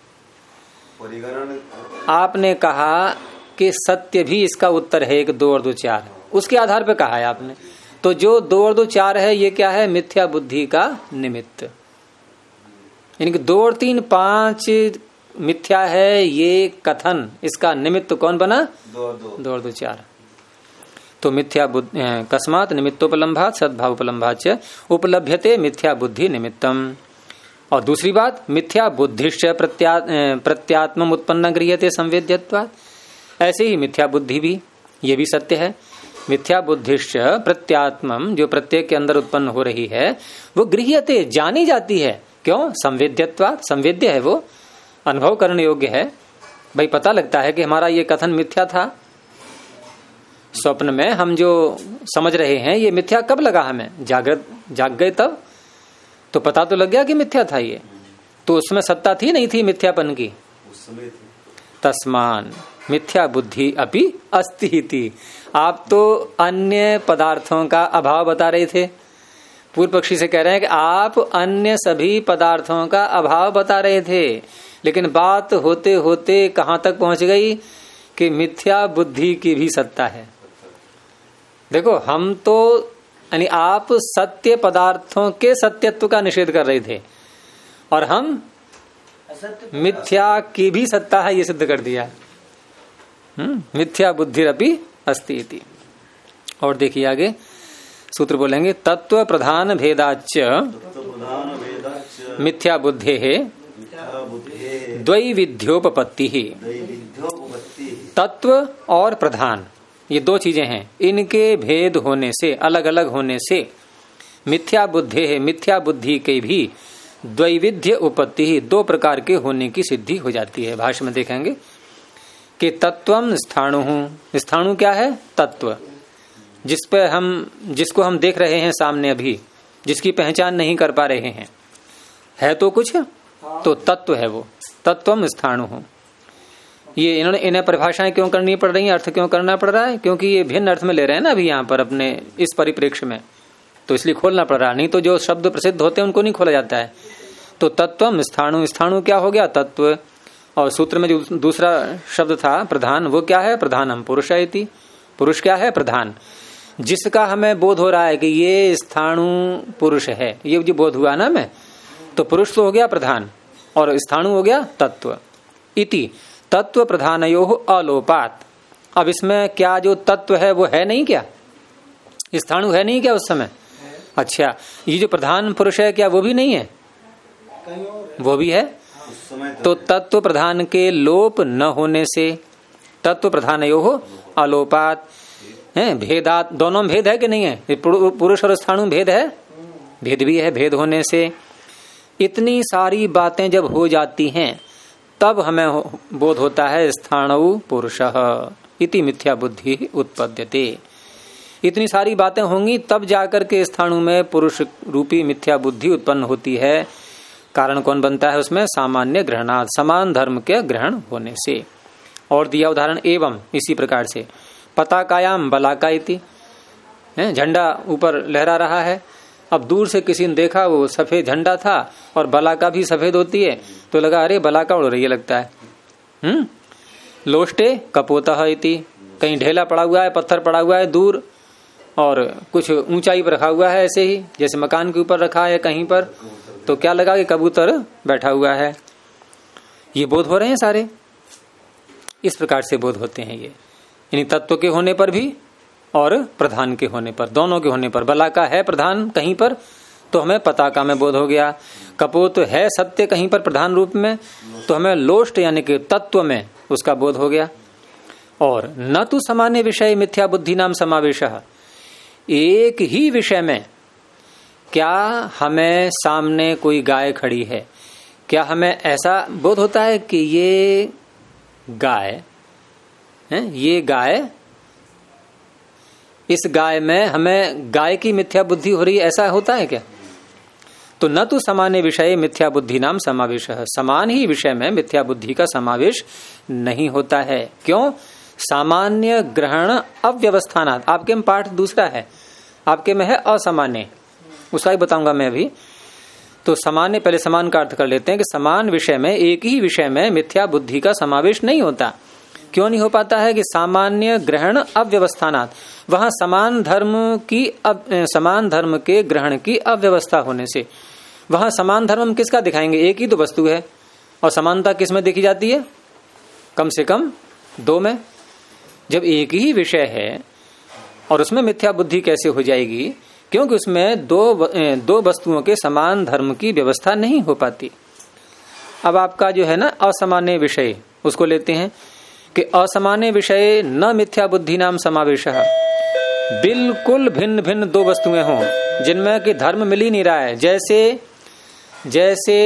आपने कहा कि सत्य भी इसका उत्तर है, 1 2 और 2 4, उसके आधार पे कहा है आपने। तो जो 2 और 2 4 है ये क्या है? मिथ्या बुद्धि का निमित्त। यानी कि 2 और 3 5 मिथ्या है ये कथन, इसका निमित्त कौन बना? 2 और 2 4। तो मिथ्या बुद्धि कस्मात निमित्तोपलम्भात सद्भावोपलम्भाच उपलभ्यते मिथ्या बुद्धि निमित्तम। और दूसरी बात, मिथ्या बुद्धिश्च प्रत्यात्मम उत्पन्न गृह्यते संवेद्यत्वात्। ऐसे ही मिथ्या बुद्धि भी, ये भी सत्य है। मिथ्या बुद्धिश्च प्रत्यात्मम, जो प्रत्येक के अंदर उत्पन्न हो रही है वो गृह्यते, जानी जाती है। क्यों? संवेद्यत्वात्, संवेद्य है, वो अनुभव करने योग्य है। भाई पता लगता है कि हमारा ये कथन मिथ्या था। स्वप्न में हम जो समझ रहे हैं ये मिथ्या कब लगा? हमें जाग गए तब तो पता तो लग गया कि मिथ्या था ये। तो उसमें सत्ता थी नहीं थी मिथ्यापन की? उस समय थी। तस्मान मिथ्या बुद्धि अपि अस्ति इति। आप तो अन्य पदार्थों का अभाव बता रहे थे। पूर्व पक्षी से कह रहे हैं कि आप अन्य सभी पदार्थों का अभाव बता रहे थे, लेकिन बात होते होते कहां तक पहुंच गई कि मिथ्या बुद्धि की भी सत्ता है। देखो, हम तो यानी आप सत्य पदार्थों के सत्यत्व का निषेध कर रहे थे और हम मिथ्या की भी सत्ता है ये सिद्ध कर दिया। मिथ्या बुद्धिरपि अस्ति इति। और देखिए आगे सूत्र बोलेंगे, तत्व प्रधान भेदाच्च मिथ्या बुद्धे द्वैविध्योपपत्ति। तत्व और प्रधान ये 2 चीजें हैं, इनके भेद होने से, अलग अलग होने से मिथ्या बुद्धि है, मिथ्या बुद्धि के भी द्वैविध्य उपत्ति, 2 प्रकार के होने की सिद्धि हो जाती है। भाष्य में देखेंगे कि तत्वम स्थाणु, स्थाणु क्या है? तत्व, जिसको हम देख रहे हैं सामने अभी, जिसकी पहचान नहीं कर पा रहे हैं, है तो कुछ, तो तत्व है वो, तत्वम स्थाणु। ये इन्हें परिभाषाएं क्यों करनी पड़ रही है, अर्थ क्यों करना पड़ रहा है? क्योंकि ये भिन्न अर्थ में ले रहे हैं ना अभी यहाँ पर अपने इस परिप्रेक्ष्य में, तो इसलिए खोलना पड़ रहा है। नहीं तो जो शब्द प्रसिद्ध होते हैं उनको नहीं खोला जाता है। तो तत्वम स्थाणु, स्थाणु क्या हो गया? तत्व। और सूत्र में जो दूसरा शब्द था प्रधान, वो क्या है? प्रधानम पुरुष इति। पुरुष क्या है? प्रधान, जिसका हमें बोध हो रहा है कि ये स्थाणु पुरुष है, ये जो बोध हुआ ना हमें, तो पुरुष तो हो गया प्रधान और स्थाणु हो गया तत्व। इति तत्व प्रधानयोः अलोपात। अब इसमें क्या जो तत्व है वो है नहीं क्या? स्थाणु है नहीं क्या उस समय? अच्छा, ये जो प्रधान पुरुष है क्या वो भी नहीं है? वो भी है। तो तत्व प्रधान के लोप न होने से, तत्व प्रधानयोः अलोपात है, भेदात, दोनों में भेद है कि नहीं है? पुरुष और स्थाणु भेद है, भेद भी है। भेद होने से इतनी सारी बातें जब हो जाती हैं तब हमें बोध होता है स्थाणु पुरुषः इति मिथ्या बुद्धि उत्पद्यते। इतनी सारी बातें होंगी तब जाकर के स्थाणु में पुरुष रूपी मिथ्या बुद्धि उत्पन्न होती है। कारण कौन बनता है उसमें? सामान्य ग्रहणात्, समान धर्म के ग्रहण होने से। और दिया उदाहरण एवं इसी प्रकार से, पताकायाम बलाका इति, झंडा ऊपर लहरा रहा है, अब दूर से किसी ने देखा वो सफेद झंडा था और बलाका भी सफेद होती है, तो लगा अरे बलाका उड़ रही है लगता है। लोष्टे कपोतः इति, कहीं ढेला पड़ा हुआ है, पत्थर पड़ा हुआ है दूर और कुछ ऊंचाई पर रखा हुआ है, ऐसे ही जैसे मकान के ऊपर रखा है कहीं पर, तो क्या लगा कि कबूतर बैठा हुआ है। ये बोध हो रहे हैं सारे, इस प्रकार से बोध होते हैं ये, यानी तत्व के होने पर भी और प्रधान के होने पर, दोनों के होने पर। बला का है प्रधान कहीं पर तो हमें पताका में बोध हो गया, कपोत है सत्य कहीं पर प्रधान रूप में तो हमें लोष्ट यानी कि तत्व में उसका बोध हो गया। और न तो सामान्य विषय मिथ्या बुद्धि नाम समावेश, एक ही विषय में क्या हमें सामने कोई गाय खड़ी है, क्या हमें ऐसा बोध होता है कि ये गाय है, ये गाय, इस गाय में हमें गाय की मिथ्या बुद्धि हो रही है, ऐसा होता है क्या? तो न तो सामान्य विषय मिथ्या बुद्धि नाम समावेश, समान ही विषय में मिथ्या बुद्धि का समावेश नहीं होता है। क्यों? सामान्य ग्रहण अव्यवस्थानात्। आपके में पाठ दूसरा है, आपके में है असामान्य, उसका ही बताऊंगा मैं अभी। तो सामान्य, पहले समान का अर्थ कर लेते हैं कि समान विषय में, एक ही विषय में मिथ्या बुद्धि का समावेश नहीं होता। क्यों नहीं हो पाता है? कि सामान्य ग्रहण अव्यवस्थानात्, वहां समान धर्म के ग्रहण की अव्यवस्था होने से, वहां समान धर्म हम किसका दिखाएंगे? एक ही तो वस्तु है, और समानता किस में देखी जाती है? कम से कम दो में। जब एक ही विषय है और उसमें मिथ्या बुद्धि कैसे हो जाएगी? क्योंकि उसमें दो वस्तुओं के समान धर्म की व्यवस्था नहीं हो पाती। अब आपका जो है ना असामान्य विषय, उसको लेते हैं कि असामान्य विषय न मिथ्या बुद्धि नाम समावेश, बिल्कुल भिन्न भिन्न दो वस्तुएं हों जिनमें कि धर्म मिल ही नहीं रहा है। जैसे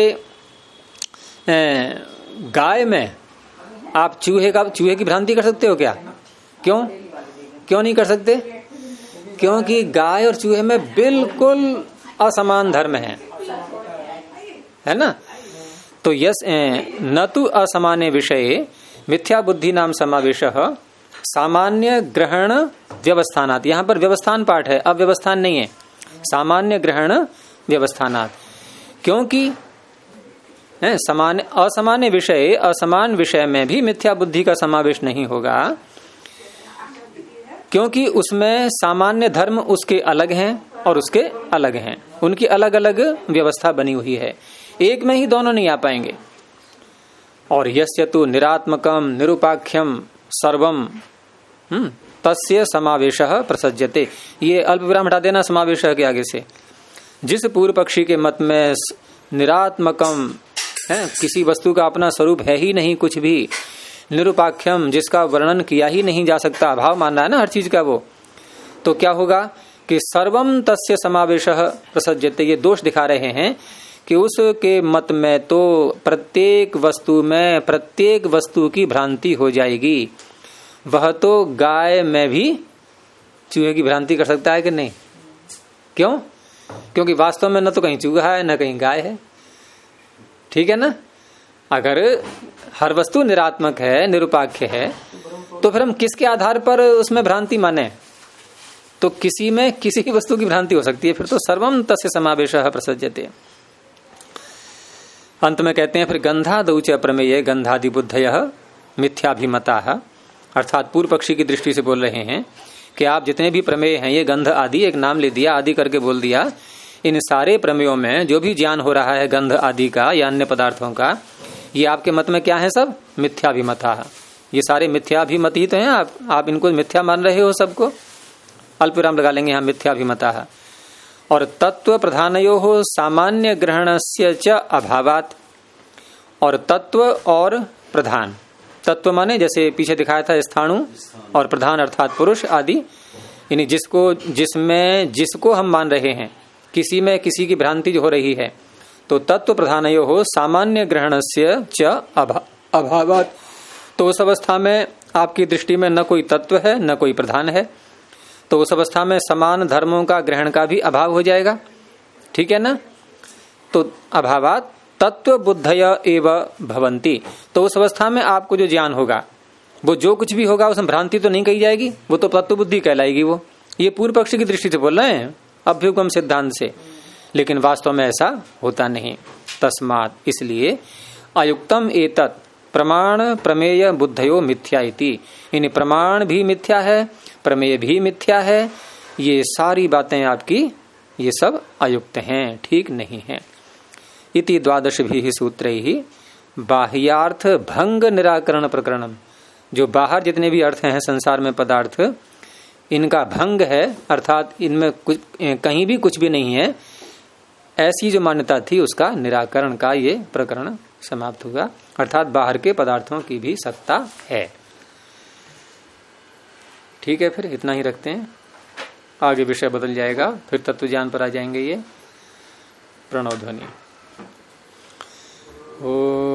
गाय में आप चूहे की भ्रांति कर सकते हो क्या? क्यों नहीं कर सकते? क्योंकि गाय और चूहे में बिल्कुल असमान धर्म है ना? तो यस न तो असामान्य विषय मिथ्या बुद्धि नाम समावेश सामान्य ग्रहण व्यवस्थानात्। यहां पर व्यवस्थान पाठ है, अव्यवस्थान नहीं है, सामान्य ग्रहण व्यवस्थानात्। क्योंकि असामान्य विषय, असमान विषय में भी मिथ्या बुद्धि का समावेश नहीं होगा, क्योंकि उसमें सामान्य धर्म उसके अलग हैं और उसके अलग हैं, उनकी अलग अलग व्यवस्था बनी हुई है, एक में ही दोनों नहीं आ पाएंगे। और यस्य तु निरात्मकम निरुपाख्यम सर्वम तस्य समावेशः प्रसज्यते। ये अल्प विराम हटा देना समावेश के आगे से। जिस पूर्व पक्षी के मत में निरात्मकम है, किसी वस्तु का अपना स्वरूप है ही नहीं कुछ भी, निरुपाख्यम जिसका वर्णन किया ही नहीं जा सकता, अभाव मानना है ना हर चीज का वो, तो क्या होगा कि सर्वम तस्य समावेशः प्रसज्यते। ये दोष दिखा रहे हैं कि उसके मत में तो प्रत्येक वस्तु की भ्रांति हो जाएगी। वह तो गाय में भी चूहे की भ्रांति कर सकता है कि नहीं? क्यों? क्योंकि वास्तव में न तो कहीं चूहा है न कहीं गाय है, ठीक है ना? अगर हर वस्तु निरात्मक है, निरुपाख्य है, तो फिर हम किसके आधार पर उसमें भ्रांति माने? तो किसी वस्तु की भ्रांति हो सकती है, फिर तो सर्वम तस्य समावेशः प्रसज्यते। अंत में कहते हैं फिर गंधादौ च प्रमेय गंधादि बुद्धयः मिथ्याभिमताः, अर्थात पूर्व पक्षी की दृष्टि से बोल रहे हैं कि आप जितने भी प्रमेय हैं, ये गंध आदि, एक नाम ले दिया, आदि करके बोल दिया, इन सारे प्रमेयों में जो भी ज्ञान हो रहा है गंध आदि का या अन्य पदार्थों का, ये आपके मत में क्या है? सब मिथ्याभिमताः। ये सारे मिथ्याभिमत ही तो हैं। आप इनको मिथ्या मान रहे हो सबको। अल्प विराम लगा लेंगे यहाँ, मिथ्याभिमताः। और तत्व प्रधानयोः सामान्य ग्रहणस्य च अभावात्, और तत्व और प्रधान, तत्व माने जैसे पीछे दिखाया था स्थाणु, और प्रधान अर्थात पुरुष आदि, यानी जिसको हम मान रहे हैं, किसी में किसी की भ्रांति जो हो रही है, तो तत्व प्रधानयोः सामान्य ग्रहणस्य च अभावात्। तो उस अवस्था में आपकी दृष्टि में न कोई तत्व है न कोई प्रधान है, तो उस अवस्था में समान धर्मों का ग्रहण का भी अभाव हो जाएगा, ठीक है ना? तो अभावात् तत्व बुद्धय एव भवन्ति। तो उस अवस्था में आपको जो ज्ञान होगा, वो जो कुछ भी होगा उसमें भ्रांति तो नहीं कही जाएगी, वो तो तत्व बुद्धि कहलाएगी। वो ये पूर्व पक्ष की दृष्टि से बोल रहे हैं, अभ्युगम सिद्धांत से, लेकिन वास्तव में ऐसा होता नहीं। तस्मात्, इसलिए अयुक्तम एतत् प्रमाण प्रमेय बुद्धयो मिथ्या इति, यानी प्रमाण भी मिथ्या है, प्रमेय भी मिथ्या है, ये सारी बातें आपकी ये सब अयुक्त हैं, ठीक नहीं है। इति 12 सूत्रैः बाह्यार्थ भंग निराकरण प्रकरणम। जो बाहर जितने भी अर्थ हैं संसार में पदार्थ, इनका भंग है, अर्थात इनमें कुछ कहीं भी कुछ भी नहीं है, ऐसी जो मान्यता थी उसका निराकरण का ये प्रकरण समाप्त हुआ। अर्थात बाहर के पदार्थों की भी सत्ता है। ठीक है, फिर इतना ही रखते हैं, आगे विषय बदल जाएगा, फिर तत्व ज्ञान पर आ जाएंगे ये। प्रणव ध्वनि। ओ